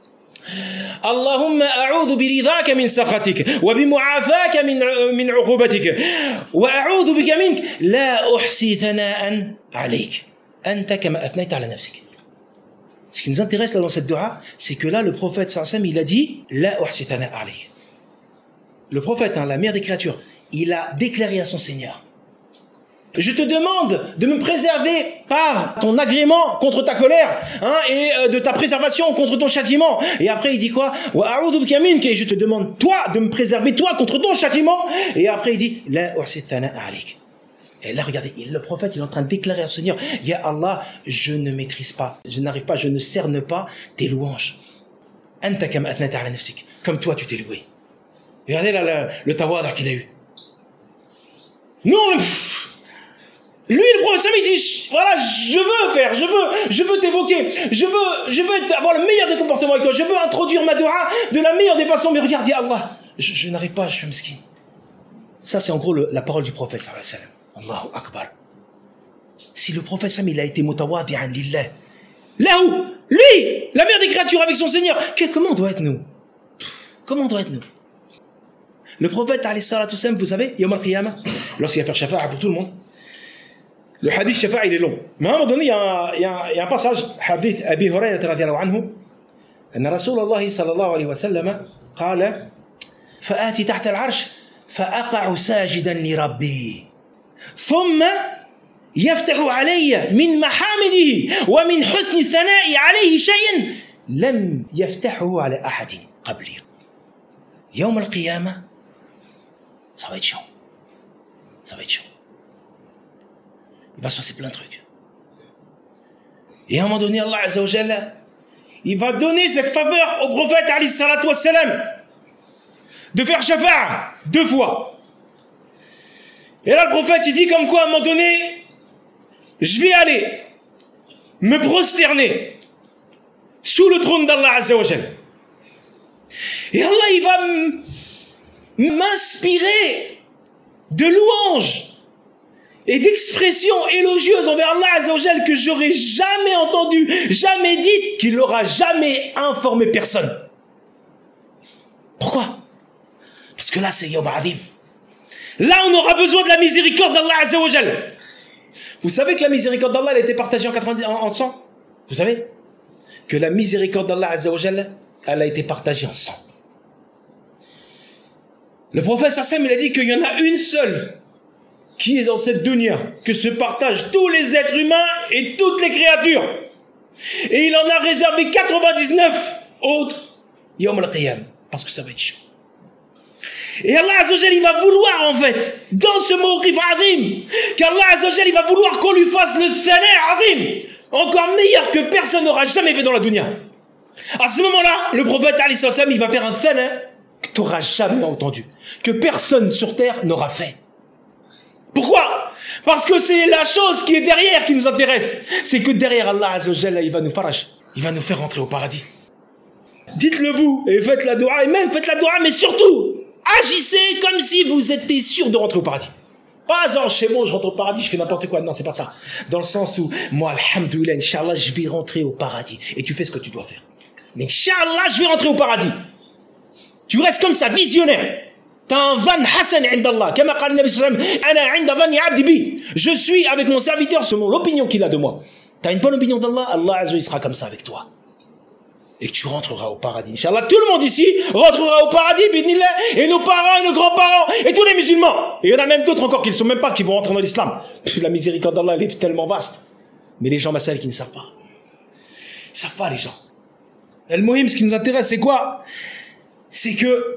اللهم أعوذ برضاك من سخطك وبمعافاك من من عقوبتك وأعوذ بك منك لا أحصي ثناء عليك أنت كما أثنيت على نفسك. Ce qui nous intéresse là dans cette dua, c'est que là le prophète sallallahu alayhi wa sallam, il a dit لا أحصي ثناء عليك. Le prophète, hein, la mère des créatures, il a déclaré à son Seigneur: je te demande de me préserver par ton agrément contre ta colère, hein, et euh, de ta préservation contre ton châtiment. Et après il dit quoi? Et je te demande toi de me préserver toi contre ton châtiment. Et après il dit la ursitana alik. Et là regardez, il, le prophète il est en train de déclarer à son Seigneur: ya Allah, je ne maîtrise pas, je n'arrive pas, je ne cerne pas tes louanges. Anta kama athnata ala nafsik, comme toi tu t'es loué. Regardez là le, le tawada qu'il a eu. Non, le... Lui, le prophète, il dit, voilà, je veux faire, je veux, je veux t'évoquer, je veux, je veux avoir le meilleur des comportements avec toi, je veux introduire ma dua de la meilleure des façons, mais regarde, ya Allah, je, je n'arrive pas, je suis mesquin. Ça, c'est en gros le, la parole du prophète, sallallahu alayhi wa sallam. Allahu Akbar. Si le prophète, il a été mutawadi'an lillah, là où, lui, la mère des créatures avec son Seigneur, que, comment on doit être nous? Comment on doit être nous? Le prophète, vous savez, Yom al-Qiyamah, lorsqu'il va faire shafa'a pour tout le monde, le hadith shafa'a, il est long. Mais à un moment donné, il y a un, il y a un, il y a un passage, hadith Abi Hurayra radiyallahu anhu, أن رسول الله صلى الله عليه وسلم قال فآتي تحت العرش فأقع ساجدا لربي ثم يفتح علي من محامده ومن حسن الثناء عليه شيئا لم يفتحه على أحد قبلي. يوم القيامة ça va être chaud. Ça va être chaud. Il va se passer plein de trucs. Et à un moment donné, Allah Azza wa Jalla, il va donner cette faveur au prophète alayhi salatu wassalam de faire shafa'a deux fois. Et là, le prophète, il dit comme quoi, à un moment donné, je vais aller me prosterner sous le trône d'Allah Azza wa Jalla. Et Allah, il va m'inspirer de louanges et d'expressions élogieuses envers Allah Azza wa Jalla que j'aurais jamais entendu, jamais dites, qu'il n'aura jamais informé personne. Pourquoi? Parce que là, c'est Yom Azim. Là, on aura besoin de la miséricorde d'Allah Azza wa Jalla. Vous savez que la miséricorde d'Allah, elle a été partagée en quatre-vingt-dix, en, en cent? Vous savez que la miséricorde d'Allah Azza wa Jalla, elle a été partagée en cent. Le prophète Sassam, il a dit qu'il y en a une seule qui est dans cette dunya, que se partagent tous les êtres humains et toutes les créatures. Et il en a réservé quatre-vingt-dix-neuf autres, Yom al-Qiyam, parce que ça va être chaud. Et Allah Azza wa Jalla, il va vouloir en fait, dans ce mawqif azim, qu'Allah Azza wa Jalla, il va vouloir qu'on lui fasse le thana azim, encore meilleur que personne n'aura jamais fait dans la dunya. À ce moment-là, le prophète alayhi salam, il va faire un thana que tu n'auras jamais entendu, que personne sur terre n'aura fait. Pourquoi? Parce que c'est la chose qui est derrière qui nous intéresse. C'est que derrière Allah Azza wa Jalla, il va nous faraj, il va nous faire rentrer au paradis. Dites-le vous, et faites la dua, et même faites la dua, mais surtout, agissez comme si vous étiez sûr de rentrer au paradis. Pas genre, chez moi, je rentre au paradis, je fais n'importe quoi. Non, c'est pas ça. Dans le sens où, moi, alhamdoulilah, Inch'Allah, je vais rentrer au paradis. Et tu fais ce que tu dois faire. Mais Inch'Allah, je vais rentrer au paradis. Tu restes comme ça, visionnaire. T'as un van hasan indallah. Kama qala Nabi sallallahu alayhi wa sallam, ana inda dhanni abdi bi. Je suis avec mon serviteur selon l'opinion qu'il a de moi. T'as une bonne opinion d'Allah, Allah Azza wa Jalla sera comme ça avec toi. Et que tu rentreras au paradis. Inch'Allah, tout le monde ici rentrera au paradis, bidnillah, et nos parents, et nos grands-parents, et tous les musulmans. Et il y en a même d'autres encore qui ne sont même pas, qui vont rentrer dans l'islam. La miséricorde d'Allah, elle est tellement vaste. Mais les gens, ma celle qui ne savent pas. Ils ne savent pas, les gens. El Mohim, ce qui nous intéresse, c'est quoi? C'est que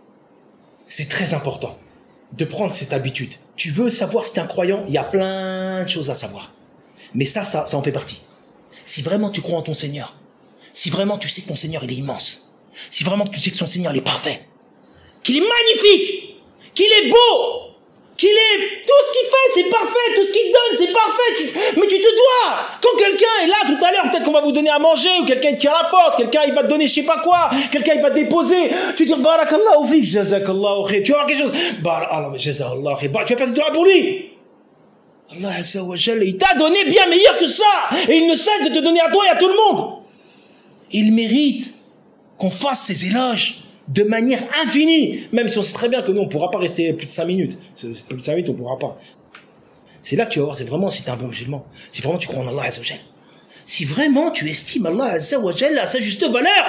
c'est très important de prendre cette habitude. Tu veux savoir si tu es un croyant, il y a plein de choses à savoir. Mais ça, ça, ça en fait partie. Si vraiment tu crois en ton Seigneur, si vraiment tu sais que ton Seigneur il est immense, si vraiment tu sais que son Seigneur il est parfait, qu'il est magnifique, qu'il est beau, qu'il est... tout ce qu'il fait c'est parfait, tout ce qu'il donne c'est parfait, tu... mais tu te dois, quand quelqu'un est là tout à l'heure, peut-être qu'on va vous donner à manger, ou quelqu'un il tient à la porte, quelqu'un il va te donner je sais pas quoi, quelqu'un il va te déposer, tu dis barakallahu fik, jazakallahu khair, tu vas avoir quelque chose, barakallahu jazakallahu khair, tu vas faire des doigts pour lui. Allah Azza wa Jalla, il t'a donné bien meilleur que ça, et il ne cesse de te donner à toi et à tout le monde. Il mérite qu'on fasse ces éloges de manière infinie, même si on sait très bien que nous, on ne pourra pas rester plus de cinq minutes. Plus de cinq minutes, on ne pourra pas. C'est là que tu vas voir, c'est vraiment si tu es un bon musulman, si vraiment tu crois en Allah Azza wa Jalla, si vraiment tu estimes Allah Azza wa Jalla à sa juste valeur.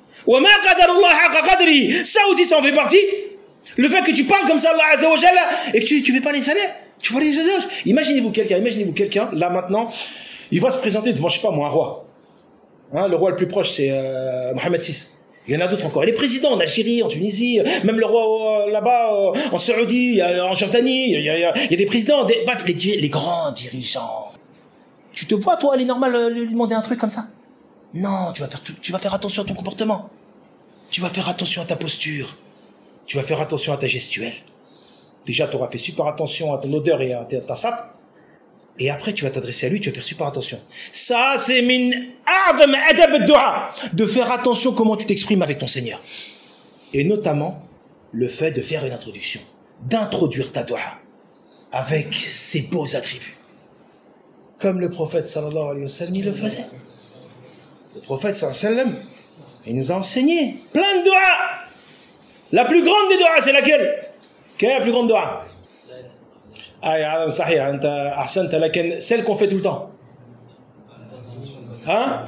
Ça aussi, ça en fait partie. Le fait que tu parles comme ça Allah Azza wa Jalla et que tu ne fais pas les salaires, tu vois les éloges. Imaginez-vous quelqu'un, imaginez-vous quelqu'un, là maintenant, il va se présenter devant, je sais pas moi, un roi. Hein, le roi le plus proche, c'est euh, Mohamed six. Il y en a d'autres encore. Les présidents en Algérie, en Tunisie, même le roi euh, là-bas, euh, en Saoudie, en Jordanie, il y a, il y a, il y a des présidents, des, bref, les, les grands dirigeants. Tu te vois, toi, elle est normale euh, lui demander un truc comme ça? Non, tu vas faire, tu vas faire attention à ton comportement. Tu vas faire attention à ta posture. Tu vas faire attention à ta gestuelle. Déjà, tu auras fait super attention à ton odeur et à ta, ta sape. Et après, tu vas t'adresser à lui, tu vas faire super attention. Ça, c'est min a'zam adab ad-du'a, de faire attention comment tu t'exprimes avec ton Seigneur. Et notamment, le fait de faire une introduction, d'introduire ta du'a avec ses beaux attributs. Comme le prophète sallallahu alayhi wa sallam, il le faisait. Le prophète sallallahu alayhi wa sallam, il nous a enseigné plein de du'a. La plus grande des doigts, c'est laquelle? Quelle est la plus grande doigt? Ah, sahih, ahsanta, laquelle? Celle qu'on fait tout le temps. Hein?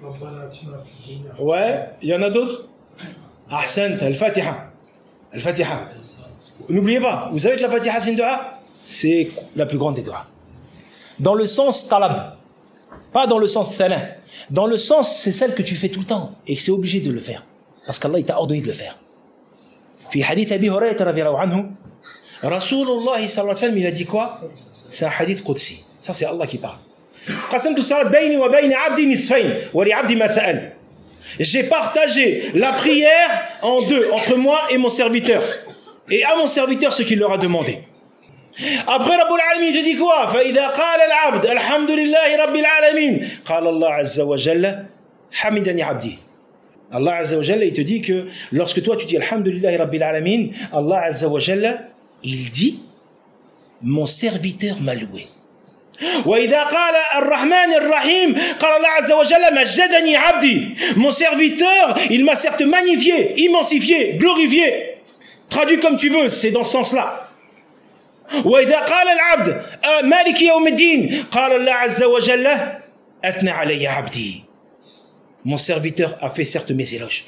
Ouais, il y en a d'autres? Ahsanta, al-Fatiha. Al-Fatiha. N'oubliez pas, vous savez que la Fatiha c'est une doua? C'est la plus grande des doigts. Dans le sens talab, pas dans le sens thalan. Dans le sens, c'est celle que tu fais tout le temps et que c'est obligé de le faire. Parce qu'Allah il t'a ordonné de le faire. Fi hadith Abi Hurayra radiyallahu anhu, Rasulullah sallallahu alayhi wa sallam, il a dit quoi? C'est un hadith qudsi. Ça c'est Allah qui parle. Qasamtu salat bayni wa bayna abdi nisfayn wa li abdi ma sa'al. J'ai partagé la prière en deux, entre moi et mon serviteur. Et à mon serviteur ce qu'il leur a demandé. Après Rabbul Alamin, je dis quoi? فإذا قال العبد الحمد لله رب العالمين قال الله عز وجل حمدني عبدي. Allah Azza wa Jalla, il te dit que lorsque toi tu dis Alhamdulillahi Rabbil Alamin, Allah Azza wa Jalla, il dit mon serviteur m'a loué. وإذا قال الرحمن الرحيم قال الله عز وجل مجدني عبدي. Mon serviteur, il m'a certes magnifié, immensifié, glorifié. Traduit comme tu veux, c'est dans ce sens-là. وإذا قال العبد مالك يوم الدين قال الله عز وجل أثنى علي عبدي. Mon serviteur a fait certes mes éloges.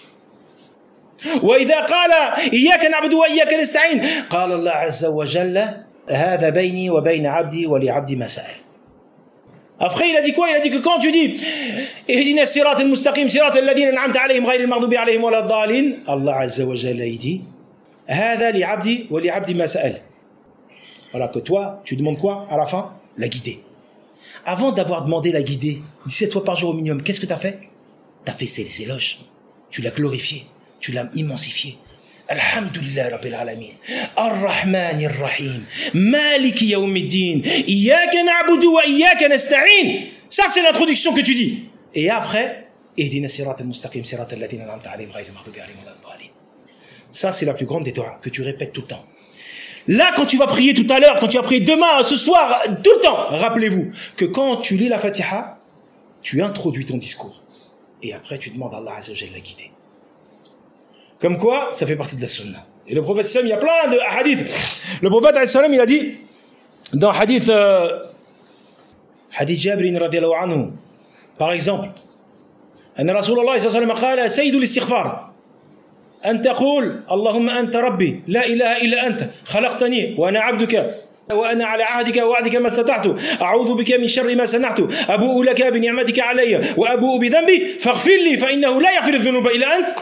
وإذا قال إياك نعبد وإياك نستعين قال الله عز وجل هذا بيني وبين عبدي ولعبدي ما سأل. Après il a dit quoi? Il a dit que quand tu dis اهدنا الصراط المستقيم صراط الذين أنعمت عليهم غير المغضوب عليهم ولا الضالين, Allah عز وجل il dit هذا لعبدي ولعبدي ما سأل. Voilà que toi, tu demandes quoi à la fin? La guidée. Avant d'avoir demandé la guidée, dix-sept fois par jour au minimum, qu'est-ce que tu as fait? Tu as fait ses éloges. Tu l'as glorifié. Tu l'as immensifié. Alhamdulillah Rabbil Alamin. Ar-Rahman Ar-Rahim. Maliki Yawmiddin. Iyaka na'budu wa iyaka nasta'in. Ça, c'est l'introduction que tu dis. Et après, Ihdina sirat al-mustaqim sirat alladhina an'amta alayhim ghayril maghdubi alayhim wa lad-dallin. Ça, c'est la plus grande des doigts que tu répètes tout le temps. Là, quand tu vas prier tout à l'heure, quand tu vas prier demain, ce soir, tout le temps, rappelez-vous que quand tu lis la Fatiha, tu introduis ton discours. Et après, tu demandes à Allah Azza wa Jalla de la guider. Comme quoi, ça fait partie de la sunna. Et le prophète sallam, il y a plein de hadiths. Le prophète sallam, il a dit, dans hadith, euh, hadith Jabrin radiallahu anhu, par exemple, أن رسول الله صلى الله عليه وسلم قال سيد الاستغفار أن تقول اللهم أنت ربي لا إله إلا أنت خلقتني وأنا عبدك وأنا على عهدك ووعدك ما استطعت أعوذ بك من شر ما صنعت أبوء لك بنعمتك علي وأبوء بذنبي فاغفر لي فإنه لا يغفر الذنوب إلا أنت.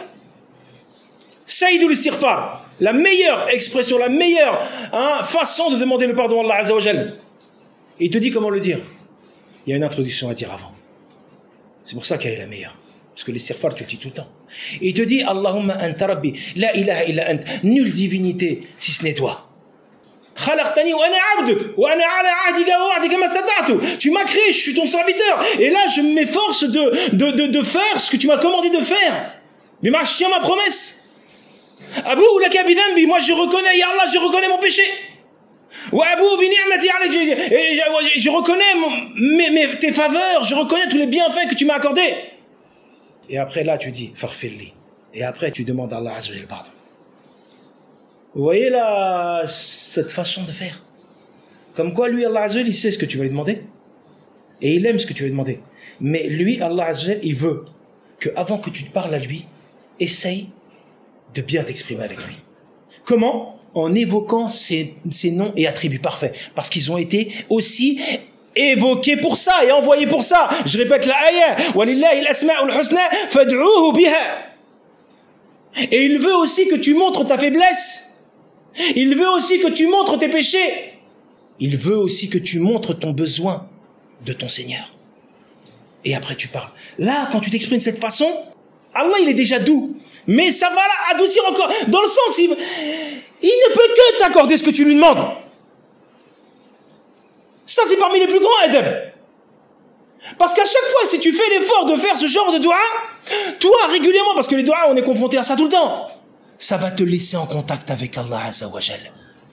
سيد الاستغفار, la meilleure expression, la meilleure hein, façon de demander le pardon à Allah Azza wa Jalla. Et il te dit comment le dire. Il y a une introduction à dire avant. C'est pour ça qu'elle est la meilleure. Parce que l'istighfar, tu le dis tout le temps. Et il te dit Allahumma anta rabbi, la ilaha illa ant, nulle divinité si ce n'est toi. Khalaqtani wa ana abduk, wa ana ala ahdika wa wa'dika ma stata'tu. Tu m'as créé, je suis ton serviteur. Et là, je m'efforce de, de, de, de faire ce que tu m'as commandé de faire. Mais moi, je tiens ma promesse. Abu laka bi dhanbi, moi je reconnais, ya Allah, je reconnais mon péché. Wa abu bi ni'mati alayk, et je, je reconnais mon, mes, mes, tes faveurs, je reconnais tous les bienfaits que tu m'as accordés. Et après là tu dis farfirli. Et après tu demandes à Allah Azza wa Jalla pardon. Vous voyez là cette façon de faire. Comme quoi lui Allah Azza wa Jalla il sait ce que tu vas lui demander. Et il aime ce que tu vas lui demander. Mais lui Allah Azza wa Jalla il veut que avant que tu te parles à lui, essaye de bien t'exprimer avec lui. Comment? En évoquant ses, ses noms et attributs parfaits. Parce qu'ils ont été aussi évoqués pour ça et envoyés pour ça. Je répète la ayah. وَلِلَّهِ الْأَسْمَاءُ الْحُسْنَى فَادْعُوهُ بِهَا. Et il veut aussi que tu montres ta faiblesse. Il veut aussi que tu montres tes péchés. Il veut aussi que tu montres ton besoin de ton Seigneur. Et après tu parles. Là, quand tu t'exprimes de cette façon, Allah il est déjà doux. Mais ça va là, adoucir encore. Dans le sens, il, il ne peut que t'accorder ce que tu lui demandes. Ça, c'est parmi les plus grands adab. Parce qu'à chaque fois, si tu fais l'effort de faire ce genre de doua, toi, régulièrement, parce que les doua, on est confronté à ça tout le temps, ça va te laisser en contact avec Allah Azza wa Jalla.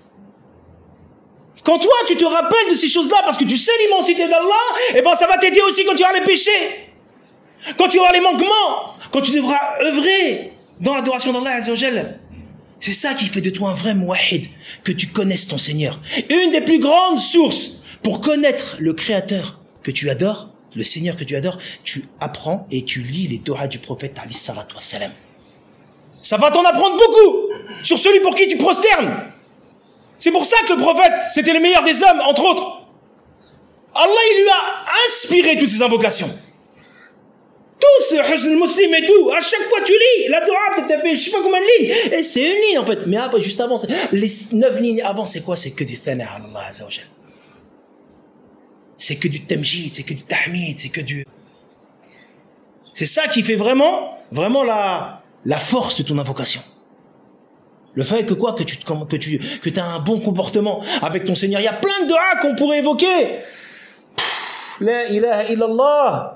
Quand toi, tu te rappelles de ces choses-là, parce que tu sais l'immensité d'Allah, eh ben, ça va t'aider aussi quand tu auras les péchés. Quand tu auras les manquements, quand tu devras œuvrer dans l'adoration d'Allah Azza wa Jalla, C'est ça qui fait de toi un vrai mouahid, que tu connaisses ton Seigneur. Une des plus grandes sources pour connaître le Créateur que tu adores, le Seigneur que tu adores, tu apprends et tu lis les dohas du prophète alayhi salatu wassalam. Ça va t'en apprendre beaucoup sur celui pour qui tu prosternes. C'est pour ça que le prophète, c'était le meilleur des hommes, entre autres. Allah, il lui a inspiré toutes ces invocations. Tout ce husn muslim et tout, à chaque fois tu lis, la doha peut-être fait je sais pas combien de lignes, et c'est une ligne en fait, mais après juste avant, les neuf lignes avant c'est quoi? C'est que du thana à Allah azza wa jal. C'est que du tamjid, c'est que du tahmid, c'est que du... C'est ça qui fait vraiment, vraiment la, la force de ton invocation. Le fait que quoi, que tu, que tu, que tu as un bon comportement avec ton Seigneur. Il y a plein de doha qu'on pourrait évoquer. La ilaha illallah.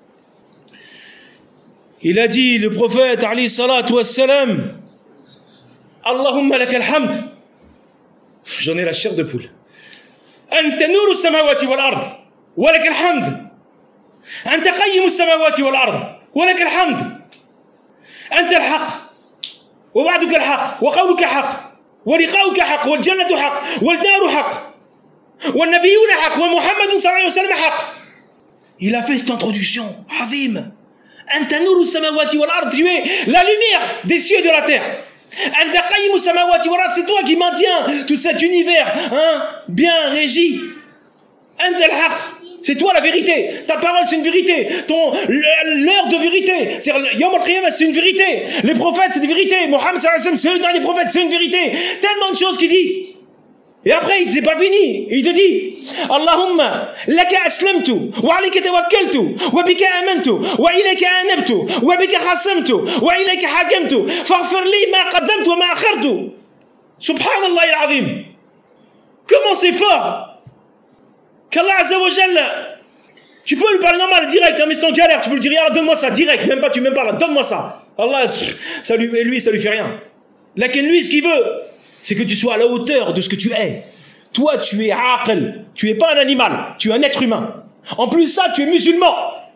Il a dit, le prophète, alayhi salatu wassalam, Allahumma lakal hamd. J'en ai la chair de poule. Anta nuru samawati wal ard, wa lakal hamd. Anta qayyimu samawati wal ard, wa lakal hamd. Anta al-haq, wa wa'duka al-haq, wa qawluka haq, wa liqa'uka haq, wal jannatu haq, wal naru haq, wal nabiyyuna haq, wa Muhammadun sallallahu alayhi wa sallam haq. Il a fait cette introduction, azim. Anta nuru samawati wal ard, tu es la lumière des cieux et de la terre. Anta qayyimu samawati wal ard, c'est toi qui maintiens tout cet univers hein, bien régi. Anta al-haq, c'est toi la vérité. Ta parole c'est une vérité. Ton l'heure de vérité, c'est-à-dire Yawm al-Qiyamah, c'est une vérité. Les prophètes c'est des vérités. Mohammed sallallahu alayhi wa sallam c'est le dernier prophète, c'est une vérité. Tellement de choses qu'il dit. Et après, il s'est pas fini. Il te dit, Allahumma, laka aslamtu, wa alayka tawakkaltu, wa bika amantu, wa ilayka anabtu, wa bika khasamtu, wa ilayka hakamtu, faghfir li ma qaddamtu wa ma akhartu. Subhanallah al-azim. Comment c'est fort qu'Allah Azza wa Jalla, tu peux lui parler normal, direct, hein, mais c'est en galère, tu peux lui dire, ah, donne-moi ça, direct, même pas tu même parles, donne-moi ça. Allah, ça lui, et lui, ça lui fait rien. Lakin lui, ce qu'il veut, c'est que tu sois à la hauteur de ce que tu es. Toi, tu es aql, tu es pas un animal, tu es un être humain. En plus ça, tu es musulman.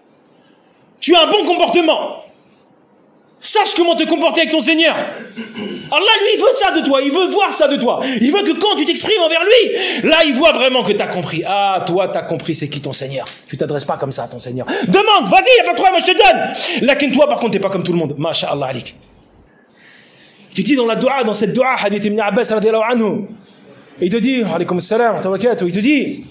Tu as un bon comportement. Sache comment te comporter avec ton Seigneur. Allah, lui, il veut ça de toi, il veut voir ça de toi. Il veut que quand tu t'exprimes envers lui, là, il voit vraiment que tu as compris. Ah, toi, tu as compris c'est qui ton Seigneur. Tu t'adresses pas comme ça à ton Seigneur. Demande, vas-y, il n'y a pas de problème, moi je te donne. Lakin toi, par contre, tu n'es pas comme tout le monde. Masha'Allah alik. Tu dis dans la dua, dans cette dua, hadith ibn Abbas radiyallahu anhu, il te dit, alaykoum salam, il te dit,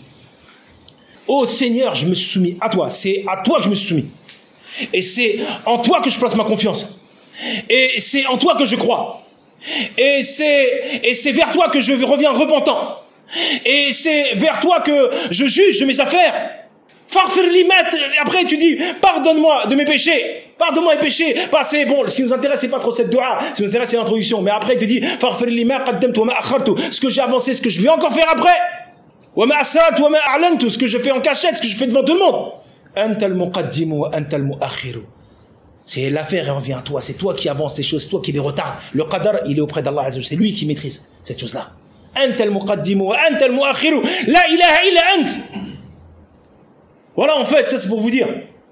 oh Seigneur, je me suis soumis à toi, c'est à toi que je me suis soumis. Et c'est en toi que je place ma confiance. Et c'est en toi que je crois. Et c'est, et c'est vers toi que je reviens repentant. Et c'est vers toi que je juge de mes affaires. Farfir limat, après tu dis, pardonne-moi de mes péchés. Pardonne-moi mes péchés. Bah, c'est bon, ce qui nous intéresse, c'est pas trop cette dua. Ce qui nous intéresse, c'est l'introduction. Mais après, il te dit, farfir limat, qaddamtu wa ma akhartu. Ce que j'ai avancé, ce que je vais encore faire après. Wa ma asrartu wa ma a'lantu. Ce que je fais en cachette, ce que je fais devant tout le monde. Anta al-muqaddimu wa anta al-mu'akhiru. C'est l'affaire, elle revient à toi. C'est toi qui avances les choses, c'est toi qui les retardes. Le qadar, il est auprès d'Allah Azza wa Jalla. C'est lui qui maîtrise cette chose-là. Anta al-muqaddimu wa anta al-mu'akhiru. La ilaha illa ant. Voilà, en fait, ça c'est pour vous dire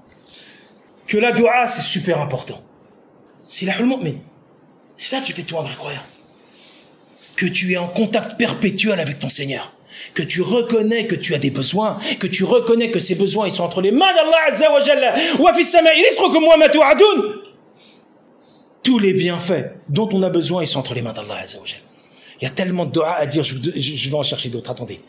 que la dua c'est super important. C'est la mu'min. C'est ça qui fait de toi un vrai croyant. Que tu es en contact perpétuel avec ton Seigneur. Que tu reconnais que tu as des besoins. Que tu reconnais que ces besoins ils sont entre les mains d'Allah Azza wa Jalla. Wa fi sama'i rizqukum wa ma tu'adun. Tous les bienfaits dont on a besoin ils sont entre les mains d'Allah Azza wa Jalla. Il y a tellement de dua à dire, je, je, je vais en chercher d'autres. Attendez.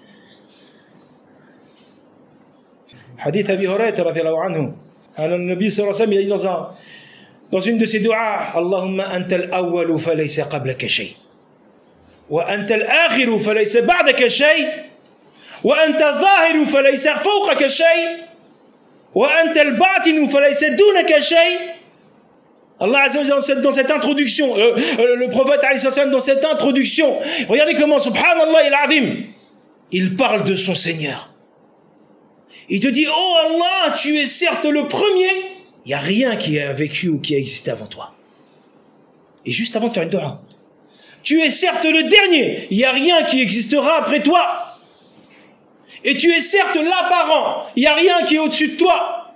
Hadith Abi Hurayrata radhiyallahu anhu. Le Nabi sallallahu alayhi wa sallam, il a dit dans, un, dans une de ses du'as, Allahumma anta al-awwalu falaysa qablaka shay. Wa anta al-akhiru falaysa ba'daka shay. Wa anta al-zahiru falaysa fawqaka shay. Wa anta al-batinu falaysa dunaka shay. Allah Azza wa Jalla, dans cette, dans cette introduction, euh, euh, le prophète alayhi sallam, dans cette introduction, regardez comment, subhanallah il-azim, il parle de son Seigneur. Il te dit, oh Allah, tu es certes le premier. Il n'y a rien qui a vécu ou qui a existé avant toi. Et juste avant de faire une dua. Tu es certes le dernier. Il n'y a rien qui existera après toi. Et tu es certes l'apparent. Il n'y a rien qui est au-dessus de toi.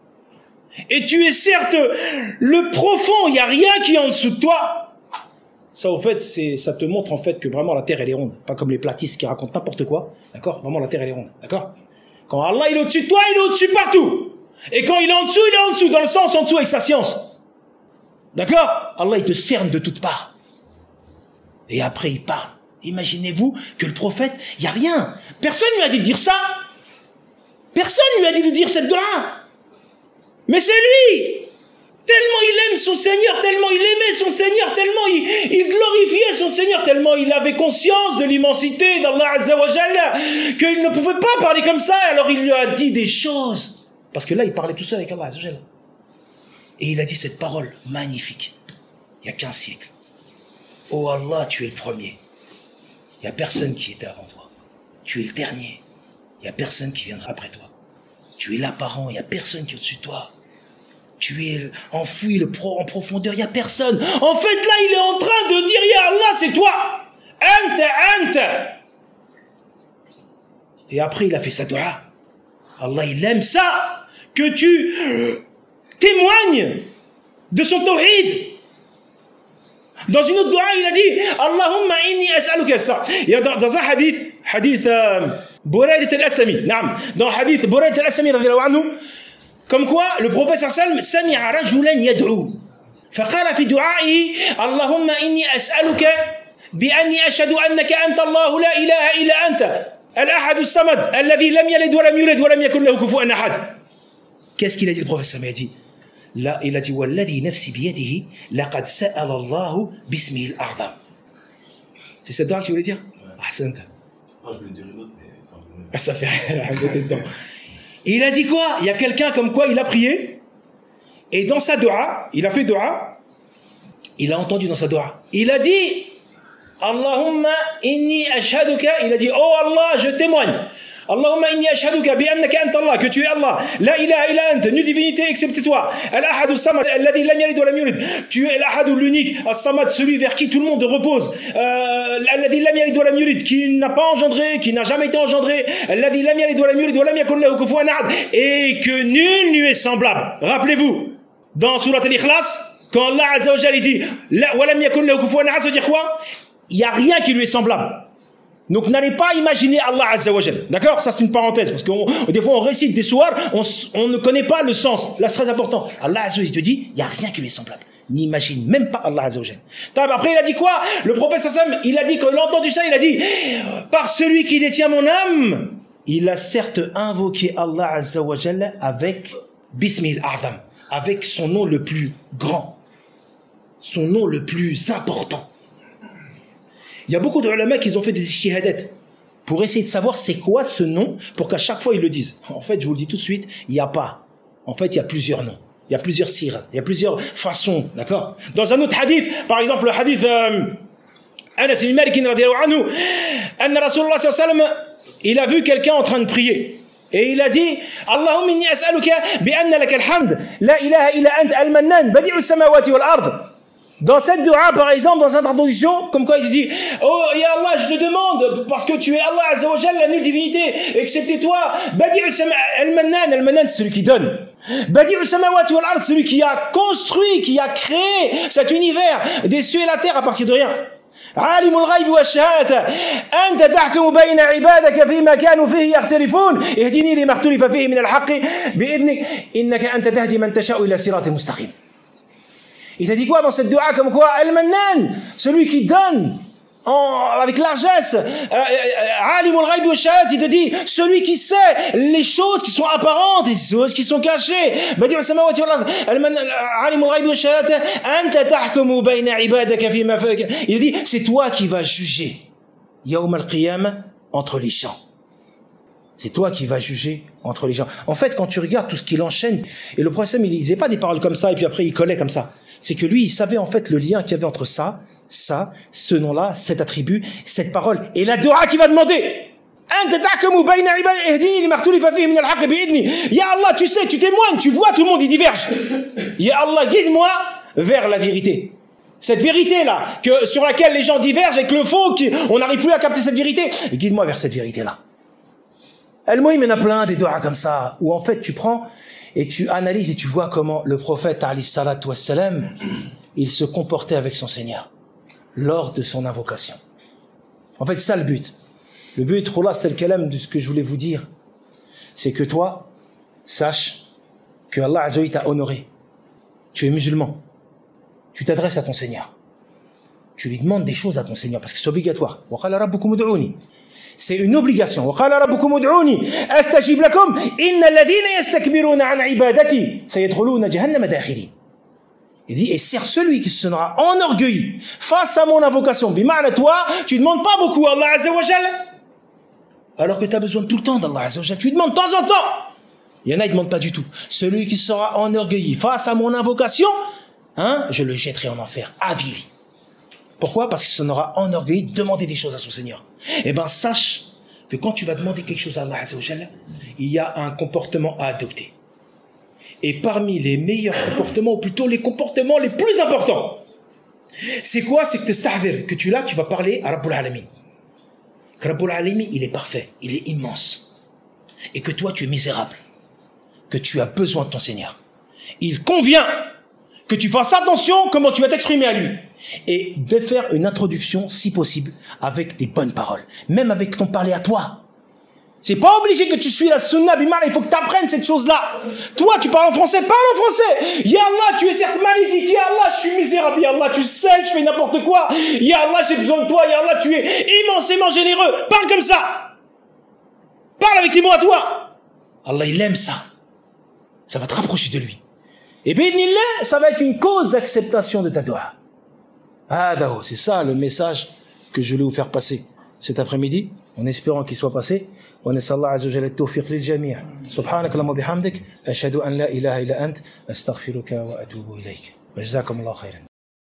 Et tu es certes le profond. Il n'y a rien qui est en dessous de toi. Ça, au fait, c'est, ça te montre en fait que vraiment la terre elle est ronde. Pas comme les platistes qui racontent n'importe quoi. D'accord? Vraiment la terre elle est ronde. D'accord? Quand Allah il est au-dessus de toi, il est au-dessus partout. Et quand il est en dessous, il est en dessous, dans le sens en dessous avec sa science. D'accord? Allah il te cerne de toutes parts. Et après il parle. Imaginez-vous que le prophète, il n'y a rien. Personne ne lui a dit de dire ça. Personne ne lui a dit de dire cette dua. Mais c'est lui. Tellement il aime son Seigneur, tellement il aimait son Seigneur, tellement il, il glorifiait son Seigneur, tellement il avait conscience de l'immensité d'Allah Azza wa Jalla, qu'il ne pouvait pas parler comme ça, alors il lui a dit des choses. Parce que là, il parlait tout seul avec Allah Azza wa Jalla. Et il a dit cette parole magnifique, il y a quinze siècles. Oh Allah, tu es le premier. Il n'y a personne qui était avant toi. Tu es le dernier. Il n'y a personne qui viendra après toi. Tu es l'apparent, il n'y a personne qui est au-dessus de toi. Tu es enfoui le pro, en profondeur, il n'y a personne. En fait, là, il est en train de dire, Ya Allah, c'est toi. Anta, anta. Et après, il a fait sa dua. Allah, il aime ça, que tu témoignes de son tawhid. Dans une autre dua, il a dit, Allahumma inni as'aluka ça. Il y a dans, dans un hadith, hadith euh, Buraydat al-Aslami, naam, dans le hadith Buraydat al-Aslami, radiyallahu anhu, comme quoi le prophète sallam sami'a rajulan yad'u faqala fi du'a'i Allahumma inni as'aluka bi anni ashhadu annaka anta Allah la ilaha illa anta al-ahad as-samad alladhi lam yalid wa lam yulad wa lam yakul lahu kufuwan ahad. Qu'est-ce qu'il a dit le prophète sallam? Il a dit là, il a dit walladhi nafsi bi yadihi laqad sa'ala Allah bismihi al-a'zam. C'est cette dua que tu voulais dire? Ahsanta. Enfin, je voulais dire une autre mais sans ah, ça fait un peu dedans. Et il a dit quoi? Il y a quelqu'un comme quoi il a prié, et dans sa dua, il a fait dua, il a entendu dans sa dua, il a dit Allahumma inni ashhaduka, il a dit oh Allah, je témoigne, Allahumma inni ashhaduka bi annaka anta Allah, que tu es Allah, la ilaha illa anta, nulle divinité excepté toi, al-ahad as-samad alladhi lam yalid wa lam yulad, tu es l'ahad, l'unique, as-samad, celui vers qui tout le monde repose, alladhi lam yalid wa lam yulad, qui n'a pas engendré, qui n'a jamais été engendré, alladhi lam yalid wa lam yulad wa lam yakul lahu kufuwan ahad, et que nul lui est semblable. Rappelez-vous, dans Surat al-Ikhlas, quand Allah Azza wa Jalla dit wa lam yakul lahu kufuwan ahad, ça veut dire quoi? Il n'y a rien qui lui est semblable. Donc n'allez pas imaginer Allah Azza wa Jalla. D'accord? Ça c'est une parenthèse, parce que des fois on récite des soirs, on, on ne connaît pas le sens. Là c'est très important. Allah Azza wa Jalla te dit, il n'y a rien qui lui est semblable. N'imagine même pas Allah Azza wa Jalla. Après il a dit quoi? Le prophète sallam, il a dit, quand il a entendu ça, il a dit, par celui qui détient mon âme, il a certes invoqué Allah Azza wa Jalla avec Bismil A'zam, avec son nom le plus grand, son nom le plus important. Il y a beaucoup de ulama qui ont fait des ijtihadat pour essayer de savoir c'est quoi ce nom, pour qu'à chaque fois ils le disent. En fait, je vous le dis tout de suite, il n'y a pas. En fait, il y a plusieurs noms. Il y a plusieurs siras, il y a plusieurs façons, d'accord? Dans un autre hadith, par exemple le hadith euh, Anas ibn Malik radiyallahu anhu, anna Rasulullah sallallahu alayhi wa sallam, il a vu quelqu'un en train de prier. Et il a dit Allahumma inni as'aluka bi anna laka al-hamd la ilaha illa anta al-mannan badi'u as-samawati wal ard. Dans cette dua, par exemple, dans cette introduction, comme quoi il dit oh, ya Allah, je te demande, parce que tu es Allah Azza wa Jalla, la nulle divinité, excepté toi, Badi'u al-Mannan, al-Mannan, c'est celui qui donne. Badi'u samawati wal ard, celui qui a construit, qui a créé cet univers, des cieux et la terre à partir de rien. عالم الغيب والشهادة أنت تحكم بين عبادك فيما كانوا فيه يختلفون اهدني لما اختلف فيه من الحق بإذنك إنك أنت تهدي من تشاء إلى صراط مستقيم. Il a dit quoi dans cette dua? Comme quoi Al-Mannan, celui qui donne en, avec largesse, Alimul Ghaib wa Shahad, il te dit celui qui sait les choses qui sont apparentes et les choses qui sont cachées. Badi'u samawati wal ard, Alimul Ghaib wa Shahad, anta tahkumu bayna ibadaka fima faka. Il dit c'est toi qui vas juger Yawm al-Qiyamah entre les gens. C'est toi qui vas juger entre les gens. En fait, quand tu regardes tout ce qu'il enchaîne, et le prophète, il disait pas des paroles comme ça, et puis après il collait comme ça. C'est que lui, il savait en fait le lien qu'il y avait entre ça, ça, ce nom-là, cet attribut, cette parole, et la dua qui va demander. Ya Allah, tu sais, tu témoignes, tu vois, tout le monde y diverge. Ya Allah, guide-moi vers la vérité. Cette vérité-là, que, sur laquelle les gens divergent, et que le faux, on n'arrive plus à capter cette vérité, guide-moi vers cette vérité-là. Al-Muhim, il y en a plein des doigts comme ça, où en fait tu prends et tu analyses et tu vois comment le prophète, alayhi salatu wassalam, il se comportait avec son Seigneur. lors de son invocation. En fait, c'est ça le but. Le but, khoulas al-kalam, de ce que je voulais vous dire, c'est que toi, sache que Allah Azza wa Jalla t'a honoré. Tu es musulman. Tu t'adresses à ton Seigneur. Tu lui demandes des choses à ton Seigneur parce que c'est obligatoire. وَقَالَ رَبُّكُمُ ادْعُونِي. C'est une obligation. وَقَالَ رَبُّكُمُ ادْعُونِي أَسْتَجِبْ لَكُمْ إِنَّ الَّذِينَ يَسْتَكْبِرُونَ عَنْ عِبَادَتِي سَيَدْخُلُونَ جَهَنَّمَ دَاخِرِينَ. Il dit, et c'est celui qui se sera enorgueilli face à mon invocation. Bima'na, toi, tu ne demandes pas beaucoup à Allah Azza wa Jalla, alors que tu as besoin tout le temps d'Allah Azza wa Jalla. Tu demandes de temps en temps. Il y en a, ils ne demandent pas du tout. Celui qui sera enorgueilli face à mon invocation, hein, je le jetterai en enfer, avili. Pourquoi? Parce qu'il s'en aura enorgueilli de demander des choses à son Seigneur. Eh bien, sache que quand tu vas demander quelque chose à Allah Azza wa Jalla, il y a un comportement à adopter. Et parmi les meilleurs comportements, ou plutôt les comportements les plus importants, c'est quoi? C'est que t'estahdir, que tu là, tu vas parler à Rabbul Alamin. Que Rabbul Alamin, il est parfait, il est immense. Et que toi, tu es misérable. Que tu as besoin de ton Seigneur. Il convient que tu fasses attention comment tu vas t'exprimer à lui. Et de faire une introduction, si possible, avec des bonnes paroles. Même avec ton parler à toi. C'est pas obligé que tu suis la sunna, bimar, il faut que tu apprennes cette chose-là. Toi, tu parles en français, parle en français. Ya Allah, tu es certes magnifique. Ya Allah, je suis misérable. Ya Allah, tu sais que je fais n'importe quoi. Ya Allah, j'ai besoin de toi. Ya Allah, tu es immensément généreux. Parle comme ça. Parle avec tes mots à toi. Allah, il aime ça. Ça va te rapprocher de lui. Et bi'idhnillah, ça va être une cause d'acceptation de ta dua. Ah, Dao, c'est ça le message que je voulais vous faire passer cet après-midi, en espérant qu'il soit passé. ونسأل الله عز وجل التوفيق للجميع. سبحانك اللهم وبحمدك أشهد أن لا إله إلا أنت أستغفرك وأتوب إليك. وجزاكم الله خيرا.